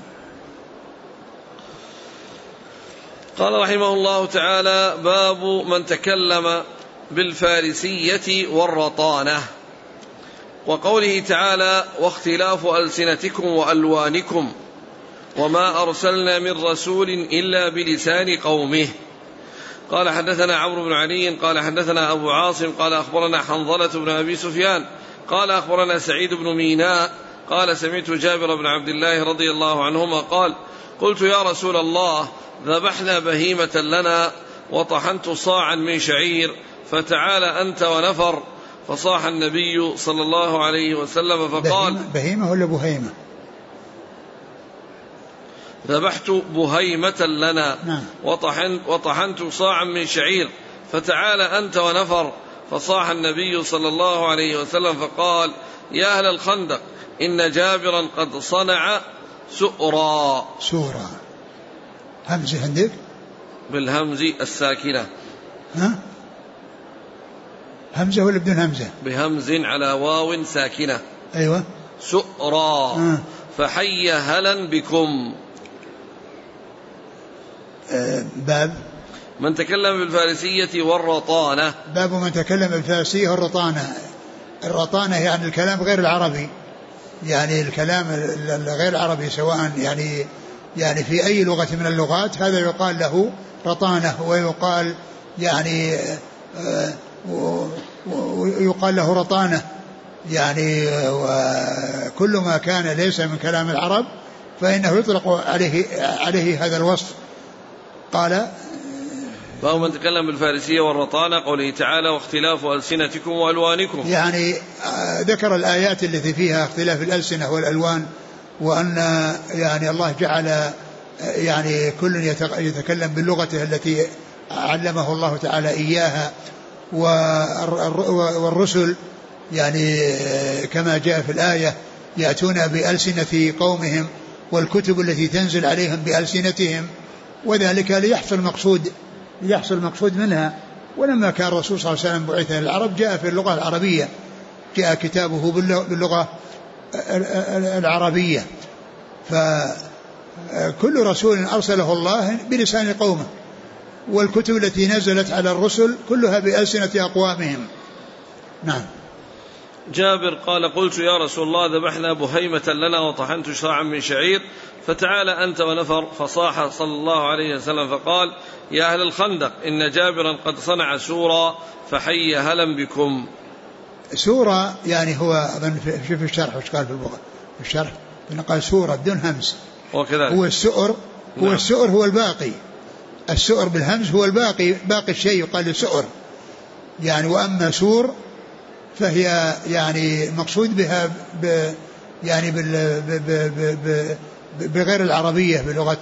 قال رحمه الله تعالى: باب من تكلم بالفارسية والرطانة. وقوله تعالى: واختلاف ألسنتكم وألوانكم وما أرسلنا من رسول إلا بلسان قومه. قال حدثنا عمرو بن علي قال حدثنا أبو عاصم قال أخبرنا حنظلة بن أبي سفيان قال أخبرنا سعيد بن ميناء قال سمعت جابر بن عبد الله رضي الله عنهما قال: قلت يا رسول الله، ذبحنا بهيمة لنا وطحنت صاعا من شعير، فتعال أنت ونفر. فصاح النبي صلى الله عليه وسلم فقال: بهيمة ولا بهيمة؟ ذبحت بهيمة لنا. نعم. وطحنت صاعا من شعير، فتعال أنت ونفر. فصاح النبي صلى الله عليه وسلم فقال: يا أهل الخندق، إن جابرا قد صنع سؤرا. همزة عندك؟ بالهمز الساكنة. ها؟ همزة ولا بدون همزة؟ بهمز على واو ساكنة. أيوة. سؤرا. فحي هلا بكم. باب من تكلم بالفارسية والرطانة. باب من تكلم بالفارسية والرطانة. الرطانة يعني الكلام غير العربي، يعني الكلام غير العربي، سواء يعني في أي لغة من اللغات، هذا يقال له رطانة، ويقال يعني ويقال له رطانة، يعني وكل ما كان ليس من كلام العرب فإنه يطلق عليه هذا الوصف. قال: فهو من تكلم بالفارسية والرطانة، قوله تعالى: واختلاف ألسنتكم وألوانكم. يعني ذكر الآيات التي فيها اختلاف الألسنة والألوان، وأن يعني الله جعل يعني كل يتكلم باللغة التي علمه الله تعالى إياها، والرسل يعني كما جاء في الآية يأتون بألسنة قومهم، والكتب التي تنزل عليهم بألسنتهم، وذلك ليحصل مقصود منها. ولما كان الرسول صلى الله عليه وسلم بعث للعرب جاء في اللغة العربية، جاء كتابه باللغة العربية، فكل رسول أرسله الله بلسان قومه، والكتب التي نزلت على الرسل كلها بألسنة أقوامهم. نعم. جابر قال قلت يا رسول الله ذبحنا بهيمة لنا وطحنت شراعا من شعير فتعال أنت ونفر، فصاح صلى الله عليه وسلم فقال يا أهل الخندق إن جابرا قد صنع سورا فحي هلا بكم. سورة يعني هو أظن في الشرح وش قال في الشرح قال سورة بدون همس وكذلك هو السؤر. هو نعم. السؤر هو الباقي، السؤر بالهمس هو الباقي، باقي الشيء يقال سؤر يعني. وأما سور فهي يعني مقصود بها يعني بغير العربية بلغة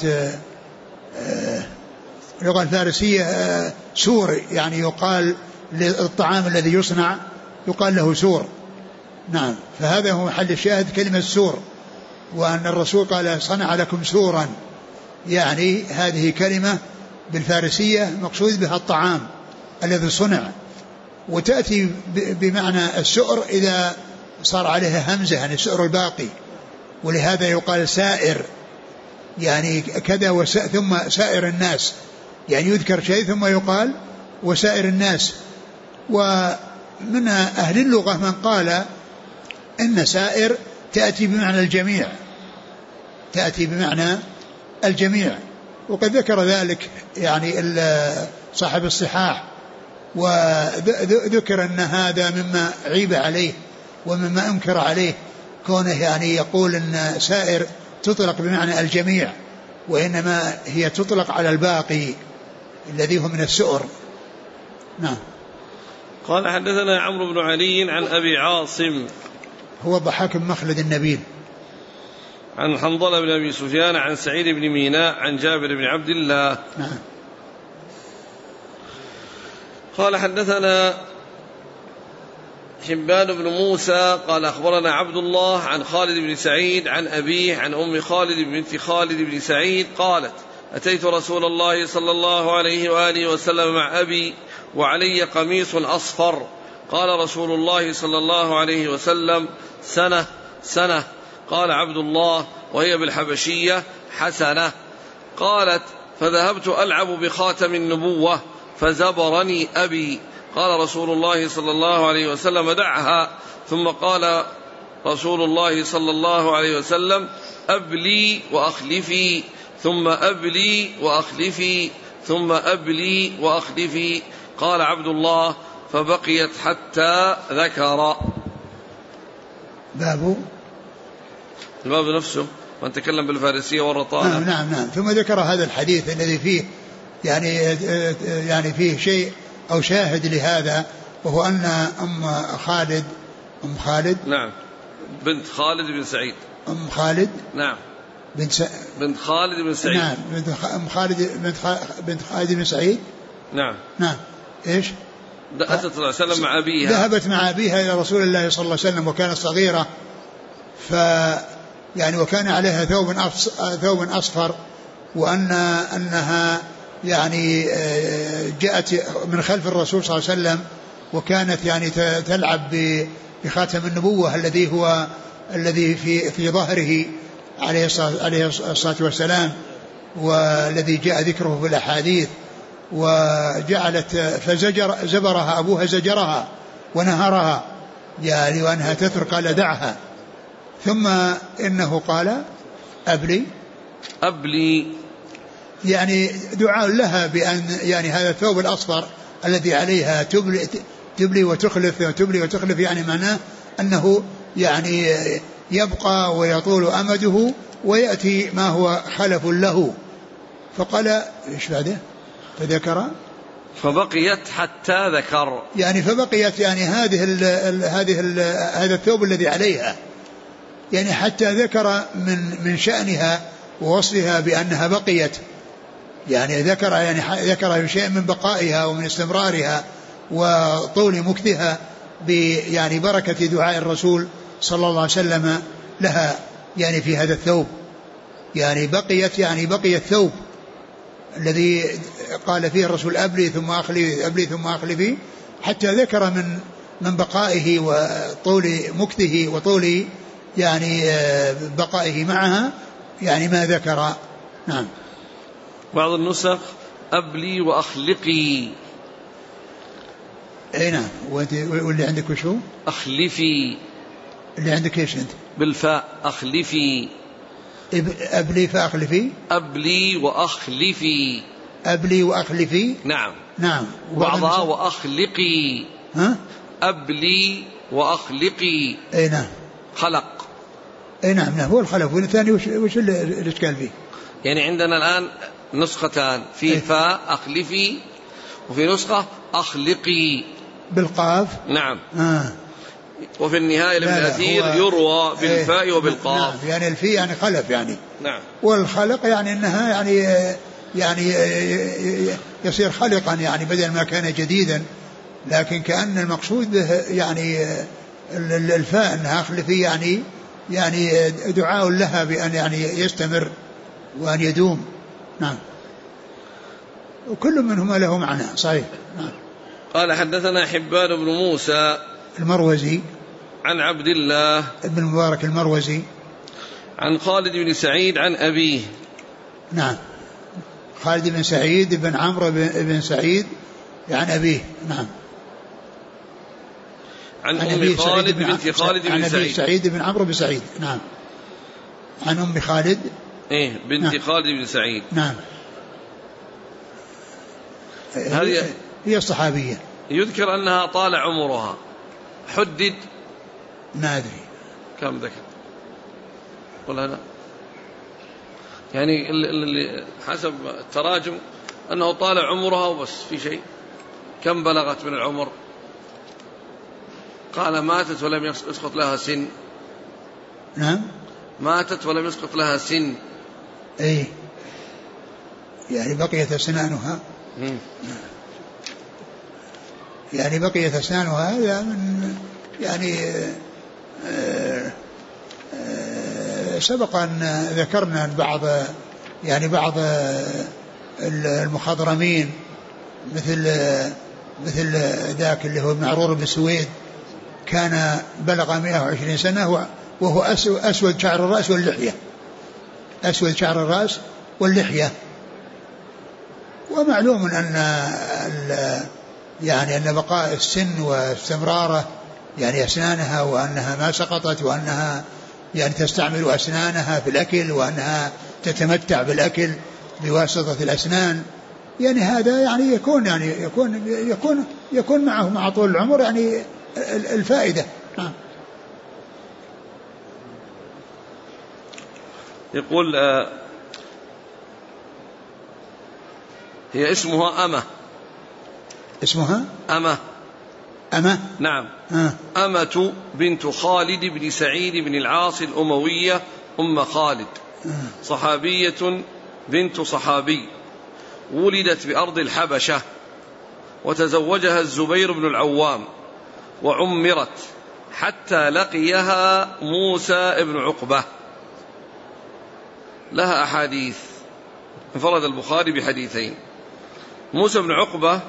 اللغة الفارسية سور يعني يقال للطعام الذي يصنع يقال له سور. نعم. فهذا هو محل الشاهد كلمة سور، وأن الرسول قال صنع لكم سورا، يعني هذه كلمة بالفارسية مقصود بها الطعام الذي صنع، وتأتي بمعنى السؤر إذا صار عليها همزة يعني السؤر الباقي، ولهذا يقال سائر يعني كذا ثم سائر الناس، يعني يذكر شيء ثم يقال وسائر الناس. ومن أهل اللغة من قال إن سائر تأتي بمعنى الجميع، تأتي بمعنى الجميع، وقد ذكر ذلك يعني صاحب الصحاح، وذكر أن هذا مما عيب عليه ومما أنكر عليه كونه يعني يقول أن سائر تطلق بمعنى الجميع، وإنما هي تطلق على الباقي الذي هو من السؤر. نعم. قال حدثنا عمرو بن علي عن أبي عاصم هو الضحاك بن مخلد النبيل عن حنظلة بن أبي سفيان عن سعيد بن ميناء عن جابر بن عبد الله. نعم. قال حدثنا حبان بن موسى قال أخبرنا عبد الله عن خالد بن سعيد عن أبيه عن أم خالد بنت خالد بن سعيد قالت أتيت رسول الله صلى الله عليه وآله وسلم مع أبي وعلي قميص أصفر، قال رسول الله صلى الله عليه وسلم سنة سنة. قال عبد الله وهي بالحبشية حسنة. قالت فذهبت ألعب بخاتم النبوة فزبرني أبي، قال رسول الله صلى الله عليه وسلم دعها، ثم قال رسول الله صلى الله عليه وسلم أبلي وأخلفي، ثم أبلي وأخلفي، ثم أبلي وأخلفي. قال عبد الله فبقيت حتى ذكر. الباب نفسه من تكلم بالفارسية والرطانة. نعم. ثم ذكر هذا الحديث الذي فيه يعني فيه شيء أو شاهد لهذا، وهو أن أم خالد نعم بنت خالد بن سعيد أم خالد نعم بنت خالد بن سعيد نعم بنت خالد بن سعيد نعم إيش أتت صلى الله عليه وسلم مع أبيها، ذهبت مع أبيها إلى رسول الله صلى الله عليه وسلم وكانت صغيرة، يعني وكان عليها ثوب أصفر، وأنها يعني جاءت من خلف الرسول صلى الله عليه وسلم، وكانت يعني تلعب بخاتم النبوة الذي في ظهره عليه الصلاة والسلام، والذي جاء ذكره في الأحاديث. وجعلت زبرها أبوها زجرها ونهرها يعني وأنها تترك، قال دعها، ثم إنه قال أبلي يعني دعاء لها بأن يعني هذا الثوب الأصفر الذي عليها تبلي وتخلف يعني معناه أنه يعني يبقى ويطول أمده ويأتي ما هو خلف له. فقال إيش بعده؟ فذكر فبقيت حتى ذكر، يعني فبقيت يعني هذا الثوب الذي عليها، يعني حتى ذكر من شأنها ووصفها بأنها بقيت، يعني ذكر شيء من بقائها ومن استمرارها وطول مكثها يعني بركة دعاء الرسول صلى الله عليه وسلم لها يعني في هذا الثوب، يعني بقي الثوب الذي قال فيه الرسول أبلي ثم أخلفي، حتى ذكر من بقائه وطول مكثه وطول يعني بقائه معها يعني ما ذكر. نعم. بعض النسخ أبلي وأخلقي. اي نعم. واللي عندك وشو؟ أخلفي. اللي عندك ايش انت؟ بالفاء أخلفي. أبلي فأخلفي. أبلي وأخلفي. أبلي وأخلفي. نعم. نعم. وبعضها وأخلقي. ها؟ أبلي وأخلقي. اي نعم. خلق. اي نعم. نعم هو الخلق. والثاني وش الاشكال فيه؟ يعني عندنا الآن نسختان، في فاء أخلفي، وفي نسخة أخلقي بالقاف. نعم. وفي النهاية لابن الأثير يروى بالفاء وبالقاف. نعم. يعني الفي يعني خلف يعني. نعم. والخلق يعني انها يعني يصير خلقا يعني بدل ما كان جديدا، لكن كأن المقصود به يعني الفاء انها اخلفي يعني دعاء لها بأن يعني يستمر وأن يدوم. نعم. وكل منهما له معنى صحيح. نعم. قال حدثنا حبان بن موسى المروزي عن عبد الله بن المبارك المروزي عن خالد بن سعيد عن أبيه. نعم. خالد بن سعيد بن عمرو بن سعيد عن أبيه. نعم. عن أم خالد بنت خالد بن سعيد. عن سعيد بن عمرو بن سعيد. نعم. عن أم خالد بنت نعم. خالد بن سعيد. نعم. هي الصحابية. يذكر أنها طال عمرها، حدد ما أدري كم ذكر ولا لا، يعني اللي حسب التراجم أنه طال عمرها وبس، في شيء كم بلغت من العمر؟ قال ماتت ولم يسقط لها سن. نعم. ماتت ولم يسقط لها سن. ايه يعني بقيت أسنانها. يعني بقيت أسنانها هذا من يعني سبق أن ذكرنا بعض المخضرمين مثل ذاك اللي هو معرور بن سويد، كان بلغ 120 سنة وهو أسود شعر الرأس واللحية، أسود شعر الرأس واللحية. ومعلوم أن بقاء السن واستمراره يعني أسنانها، وأنها ما سقطت، وأنها يعني تستعمل أسنانها في الأكل، وأنها تتمتع بالأكل بواسطة الأسنان، يعني هذا يعني يكون معه مع طول العمر يعني الفائدة. يقول هي اسمها أمة. اسمها أمة. نعم. أمة بنت خالد بن سعيد بن العاص الأموية أم خالد، صحابية بنت صحابي، ولدت بأرض الحبشة، وتزوجها الزبير بن العوام، وعمرت حتى لقيها موسى بن عقبة. لها أحاديث، انفرد البخاري بحديثين. موسى بن عقبة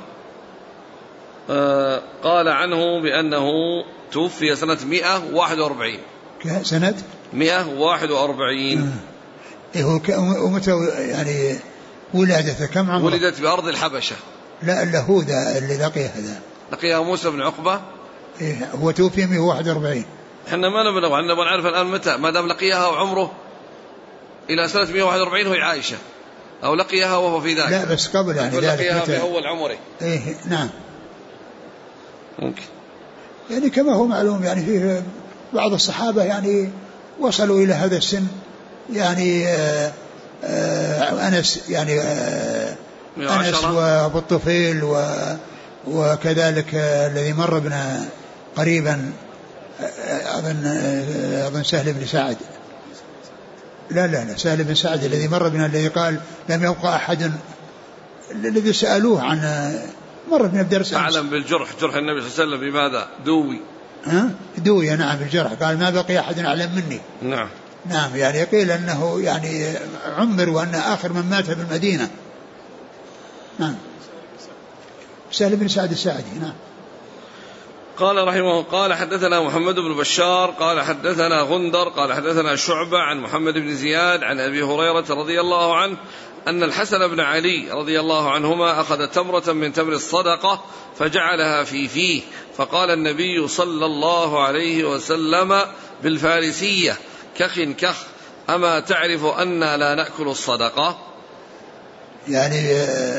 قال عنه بأنه توفي سنة 141. سنة 141. ومتى يعني ولادته كم عمره؟ ولدت بأرض الحبشة. لا هو ذا اللي لقيها موسى بن عقبة. هو توفي 141. احنا ما نبلغ، احنا نبغى نعرف الآن متى، ما دام لقيها وعمره إلى سنة 141 وهي عايشة، أو لقيها وهو في ذلك. لا بس قبل يعني لقيها في أول عمره. نعم ممكن. يعني كما هو معلوم يعني فيه بعض الصحابة يعني وصلوا إلى هذا السن، يعني أنس يعني أنس وأبو الطفيل وكذلك الذي مر بنا قريبا أظن سهل بن سعد. لا سهل بن سعد الذي مر بنا، الذي قال لم يبقى أحد، الذي سألوه عن مر بنا بدرس أعلم بالجرح، جرح النبي صلى الله عليه وسلم بماذا؟ دوي. نعم بالجرح، قال ما بقي أحد أعلم مني. نعم يعني قيل أنه يعني عمر، وأن آخر من مات بالمدينة. نعم سهل بن سعد الساعدي. نعم. قال رحمه قال حدثنا محمد بن بشار قال حدثنا غندر قال حدثنا شعبة عن محمد بن زياد عن أبي هريرة رضي الله عنه أن الحسن بن علي رضي الله عنهما أخذ تمرة من تمر الصدقة فجعلها في فيه، فقال النبي صلى الله عليه وسلم بالفارسية: كخ كخ، أما تعرف أننا لا نأكل الصدقة؟ يعني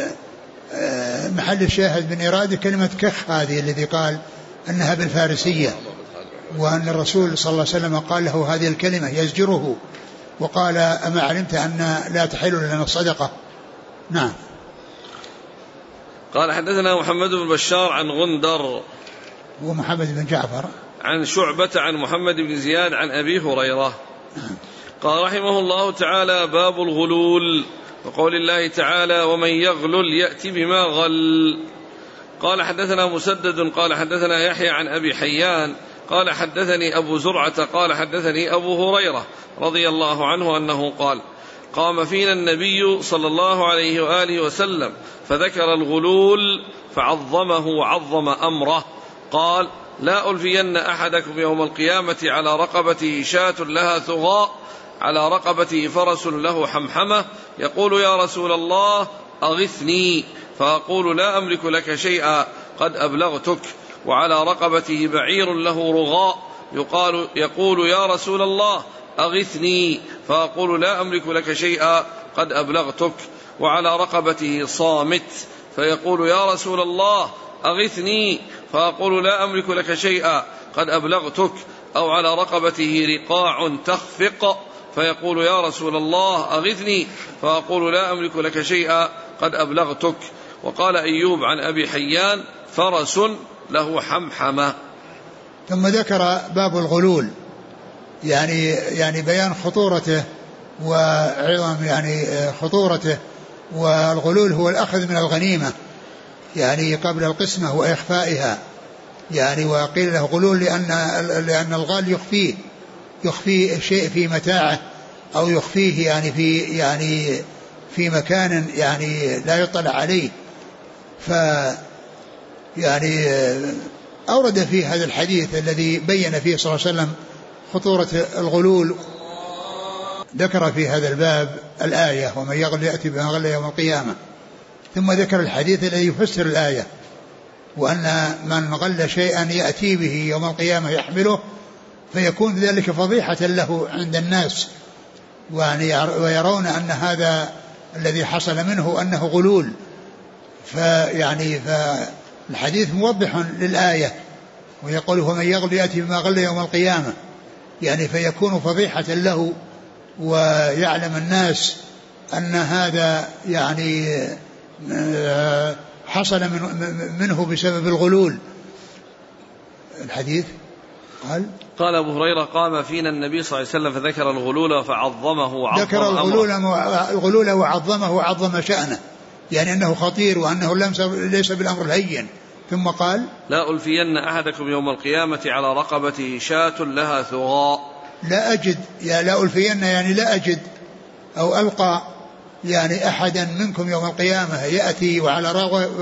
محل الشاهد من إرادة كلمة كخ هذه الذي قال أنها بالفارسية، وأن الرسول صلى الله عليه وسلم قال له هذه الكلمة يزجره، وقال: أما علمت أن لا تحل لنا الصدقة؟ نعم. قال حدثنا محمد بن بشار عن غندر ومحمد بن جعفر عن شعبة عن محمد بن زياد عن أبي هريرة. نعم. قال رحمه الله تعالى: باب الغلول، وقول الله تعالى: ومن يغلل يأتي بما غل. قال حدثنا مسدد قال حدثنا يحيى عن أبي حيان قال حدثني أبو زرعة قال حدثني أبو هريرة رضي الله عنه أنه قال: قام فينا النبي صلى الله عليه وآله وسلم فذكر الغلول فعظمه وعظم أمره، قال: لا ألفين أحدكم يوم القيامة على رقبته شاة لها ثغاء، على رقبته فرس له حمحمة، يقول: يا رسول الله أغثني، فأقول: لا أملك لك شيئا قد أبلغتك، وعلى رقبته بعير له رغاء، يقول: يا رسول الله أغثني، فأقول: لا أملك لك شيئا قد أبلغتك، وعلى رقبته صامت، فيقول: يا رسول الله أغثني، فأقول: لا أملك لك شيئا قد أبلغتك، أو على رقبته رقاع تخفق، فيقول: يا رسول الله أغثني، فأقول: لا أملك لك شيئا قد أبلغتك. وقال أيوب عن أبي حيان: فرس له حمحمة. ثم ذكر باب الغلول، يعني بيان خطورته وعظم يعني خطورته. والغلول هو الأخذ من الغنيمة يعني قبل القسمة وإخفائها، يعني وقيل له غلول لأن الغال يخفي الشيء في متاعه، أو يخفيه يعني في مكان يعني لا يطلع عليه. يعني أورد في هذا الحديث الذي بين فيه صلى الله عليه وسلم خطورة الغلول، ذكر في هذا الباب الآية: ومن يغل يأتي بما غل يوم القيامة. ثم ذكر الحديث الذي يفسر الآية: وأن من غل شيئا يأتي به يوم القيامة يحمله، فيكون ذلك فضيحة له عند الناس، ويرون أن هذا الذي حصل منه أنه غلول. فالحديث موضح للآية، ويقول: ومن يغل يأتي بما غل يوم القيامة، يعني فيكون فضيحة له، ويعلم الناس أن هذا يعني حصل منه بسبب الغلول. الحديث قال أبو هريرة: قام فينا النبي صلى الله عليه وسلم فذكر الغلول فعظمه وعظم ذكر الغلول وعظمه وعظم شأنه، يعني أنه خطير وأنه ليس بالأمر الهين. ثم قال: لا ألفين أحدكم يوم القيامة على رقبته شاة لها ثغاء. لا أجد، لا ألفين يعني لا أجد أو ألقى يعني أحدا منكم يوم القيامة يأتي وعلى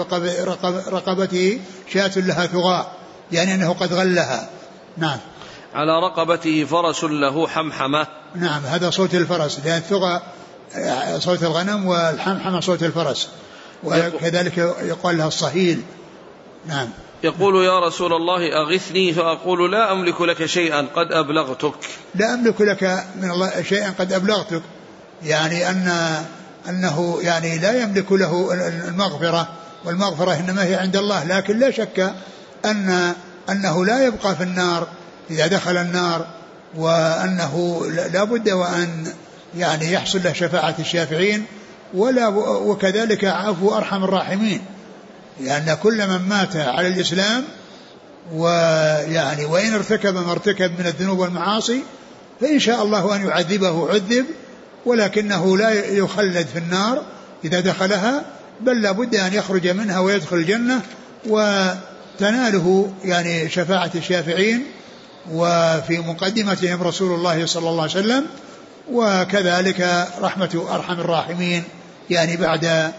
رقبته شاة لها ثغاء، يعني أنه قد غلها. نعم. على رقبته فرس له حمحمة. نعم، هذا صوت الفرس، لأن الثغى صوت الغنم والحمحمة صوت الفرس، وكذلك يقال لها الصهيل. نعم. يقول: يا رسول الله أغثني، فأقول: لا أملك لك شيئا قد أبلغتك. لا أملك لك من الله شيئا قد أبلغتك، يعني أنه يعني لا يملك له المغفرة، والمغفرة إنما هي عند الله، لكن لا شك أنه لا يبقى في النار إذا دخل النار، وأنه لا بد وأن يعني يحصل له شفاعة الشافعين، وكذلك عفو أرحم الراحمين، لأن كل من مات على الإسلام ويعني وإن ارتكب ما ارتكب من الذنوب والمعاصي فإن شاء الله أن يعذبه عذب، ولكنه لا يخلد في النار إذا دخلها، بل لا بد أن يخرج منها ويدخل الجنة وتناله يعني شفاعة الشافعين، وفي مقدمتهم رسول الله صلى الله عليه وسلم، وكذلك رحمة أرحم الراحمين، يعني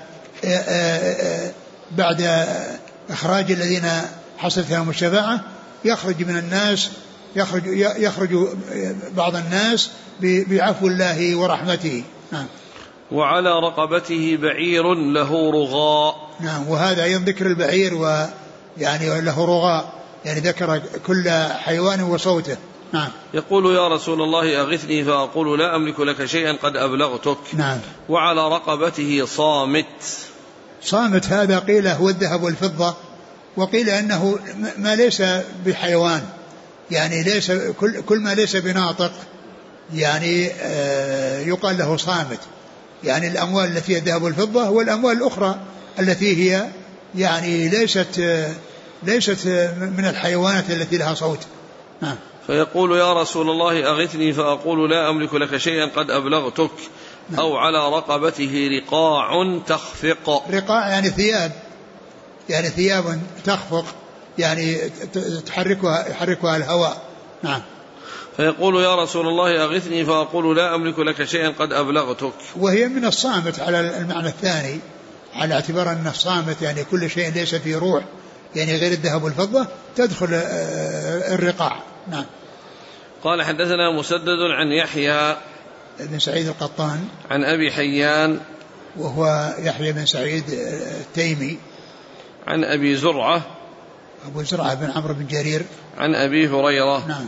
بعد إخراج الذين حصلت لهم الشفاعة يخرج من الناس يخرج بعض الناس بعفو الله ورحمته. نعم. وعلى رقبته بعير له رغاء. نعم. وهذا أيضا ذكر البعير ويعني له رغاء، يعني ذكر كل حيوان وصوته. نعم. يقول يا رسول الله أغثني فأقول لا أملك لك شيئا قد أبلغتك. نعم. وعلى رقبته صامت هذا قيل هو الذهب والفضة، وقيل أنه ما ليس بحيوان، يعني ليس كل ما ليس بناطق يعني يقال له صامت، يعني الأموال التي هي الذهب والفضة والأموال الأخرى التي هي يعني ليست من الحيوانات التي لها صوت. نعم. فيقول يا رسول الله أغثني فأقول لا أملك لك شيئا قد أبلغتك. نعم. أو على رقبته رقاع تخفق. رقاع يعني ثياب تخفق، يعني يحركها الهواء. نعم. فيقول يا رسول الله أغثني فأقول لا أملك لك شيئا قد أبلغتك. وهي من الصامت على المعنى الثاني، على اعتبار أن الصامت يعني كل شيء ليس فيه روح، يعني غير الذهب والفضة تدخل الرقاع. نعم. قال حدثنا مسدد عن يحيى بن سعيد القطان عن أبي حيان وهو يحيى بن سعيد التيمي عن أبي زرعة أبو زرعة بن عمرو بن جرير عن أبي هريرة. نعم.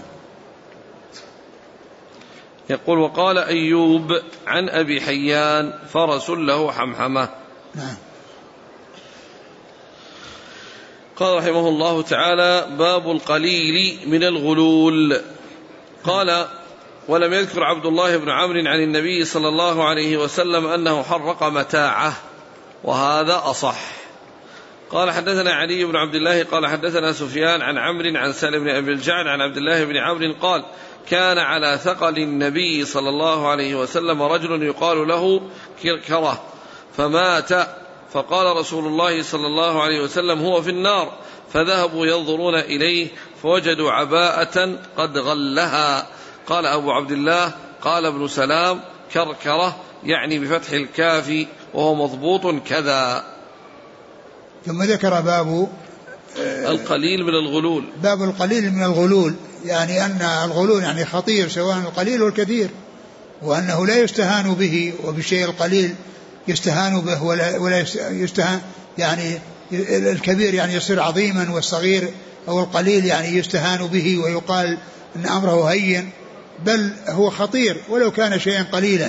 يقول وقال أيوب عن أبي حيان فرس له حمحمة. نعم. قال رحمه الله تعالى باب القليل من الغلول. قال ولم يذكر عبد الله بن عمرو عن النبي صلى الله عليه وسلم أنه حرق متاعه، وهذا أصح. قال حدثنا علي بن عبد الله قال حدثنا سفيان عن عمرو عن سالم بن أبي الجعد عن عبد الله بن عمرو قال كان على ثقل النبي صلى الله عليه وسلم رجل يقال له كركرة فمات، فقال رسول الله صلى الله عليه وسلم هو في النار، فذهبوا ينظرون إليه فوجدوا عباءة قد غلها. قال أبو عبد الله قال ابن سلام كركرة يعني بفتح الكاف وهو مضبوط كذا. ثم ذكر باب القليل من الغلول. باب القليل من الغلول، يعني أن الغلول يعني خطير سواء القليل والكثير، وأنه لا يستهان به، وبالشيء القليل يستهان به ولا يستهان، يعني الكبير يعني يصير عظيما والصغير أو القليل يعني يستهان به ويقال أن أمره هين، بل هو خطير ولو كان شيئا قليلا.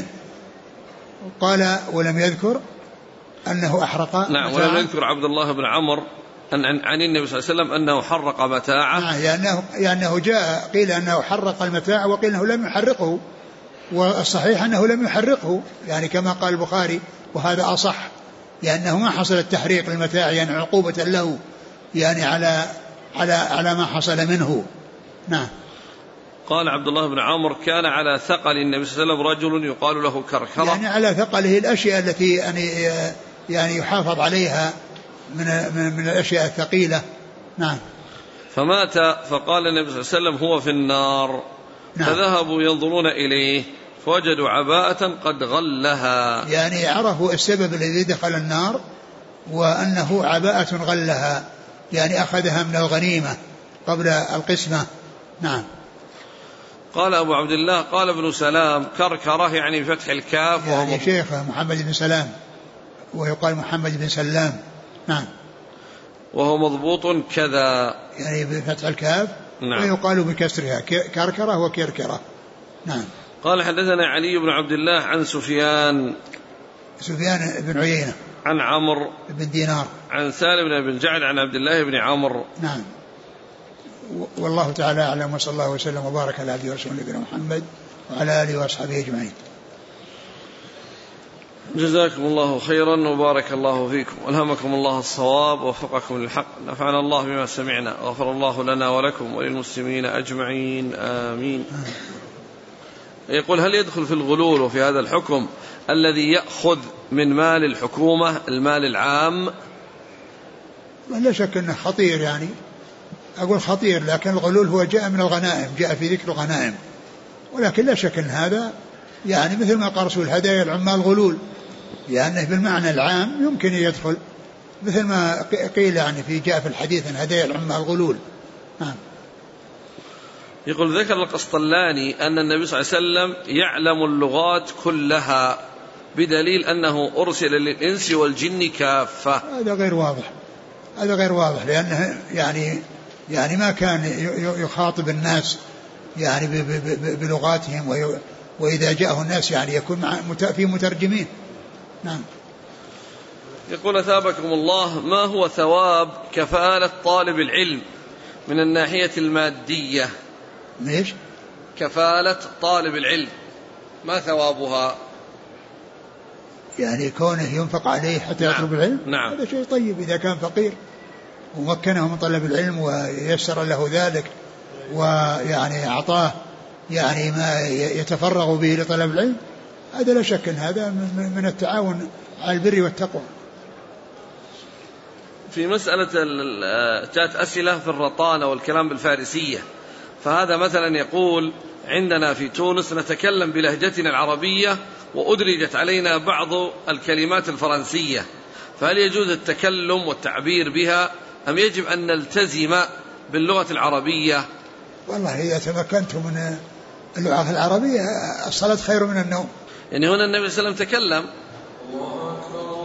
قال ولم يذكر أنه أحرق. نعم. ولم يذكر عبد الله بن عمرو عن النبي صلى الله عليه وسلم أنه حرق متاعه. يعني جاء قيل أنه حرق المتاع وقيل أنه لم يحرقه، والصحيح أنه لم يحرقه يعني كما قال البخاري، وهذا أصح، لأنه ما حصل التحريق المتاع يعني عقوبة له يعني على ما حصل منه. نعم. قال عبد الله بن عمرو كان على ثقل النبي صلى الله عليه وسلم رجل يقال له كركرة، يعني على ثقله الأشياء التي يعني يحافظ عليها من الأشياء الثقيلة. نعم. فمات، فقال النبي صلى الله عليه وسلم هو في النار. نعم. فذهبوا ينظرون إليه فوجدوا عباءة قد غلها، يعني عرفوا السبب الذي دخل النار وأنه عباءة غلها، يعني أخذها من الغنيمة قبل القسمة. نعم. قال أبو عبد الله قال ابن سلام كركرة يعني بفتح الكاف، يعني شيخه محمد بن سلام ويقال محمد بن سلام. نعم. وهو مضبوط كذا يعني بفتح الكاف. نعم. ويقال بكسرها كركرة وكركرة. نعم. قال حدثنا علي بن عبد الله عن سفيان بن عيينة عن عمرو بن دينار عن سالم بن أبي الجعد عن عبد الله بن عمرو. نعم. والله تعالى أعلم، وصلى الله وسلم وبارك على عبده ورسوله نبينا محمد وعلى آله وأصحابه أجمعين. جزاكم الله خيرا وبارك الله فيكم، ألهمكم الله الصواب ووفقكم للحق، نفعنا الله بما سمعنا، غفر الله لنا ولكم وللمسلمين أجمعين، آمين. يقول هل يدخل في الغلول وفي هذا الحكم الذي يأخذ من مال الحكومة المال العام؟ لا شك أنه خطير، يعني أقول خطير، لكن الغلول هو جاء من الغنائم، جاء في ذكر الغنائم، ولكن لا شك أن هذا يعني مثل ما قال رسول هدايا العمال غلول، لأنه بالمعنى العام يمكن يدخل، مثل ما قيل يعني جاء في الحديث أن هدايا العمال غلول. نعم. يقول ذكر القسطلاني أن النبي صلى الله عليه وسلم يعلم اللغات كلها بدليل أنه أرسل للإنس والجن كافة. هذا غير واضح، هذا غير واضح، لأنه يعني ما كان يخاطب الناس يعني بلغاتهم، وإذا جاءه الناس يعني يكون في مترجمين. نعم. يقول أثابكم الله، ما هو ثواب كفالة طالب العلم من الناحية المادية؟ ليش؟ كفالة طالب العلم ما ثوابها؟ يعني كونه ينفق عليه حتى يطلب العلم. نعم. هذا شيء طيب إذا كان فقير ومكنه من طلب العلم ويسر له ذلك ويعني أعطاه يعني ما يتفرغ به لطلب العلم، هذا لا شك أن هذا من التعاون على البر والتقوى. في مسألة جاءت أسئلة في الرطانة والكلام بالفارسية، فهذا مثلا يقول عندنا في تونس نتكلم بلهجتنا العربية وأدرجت علينا بعض الكلمات الفرنسية، فهل يجوز التكلم والتعبير بها أم يجب أن نلتزم باللغة العربية؟ والله إذا تمكنت من اللغة العربية الصلاة خير من النوم. يعني هنا النبي صلى الله عليه وسلم تكلم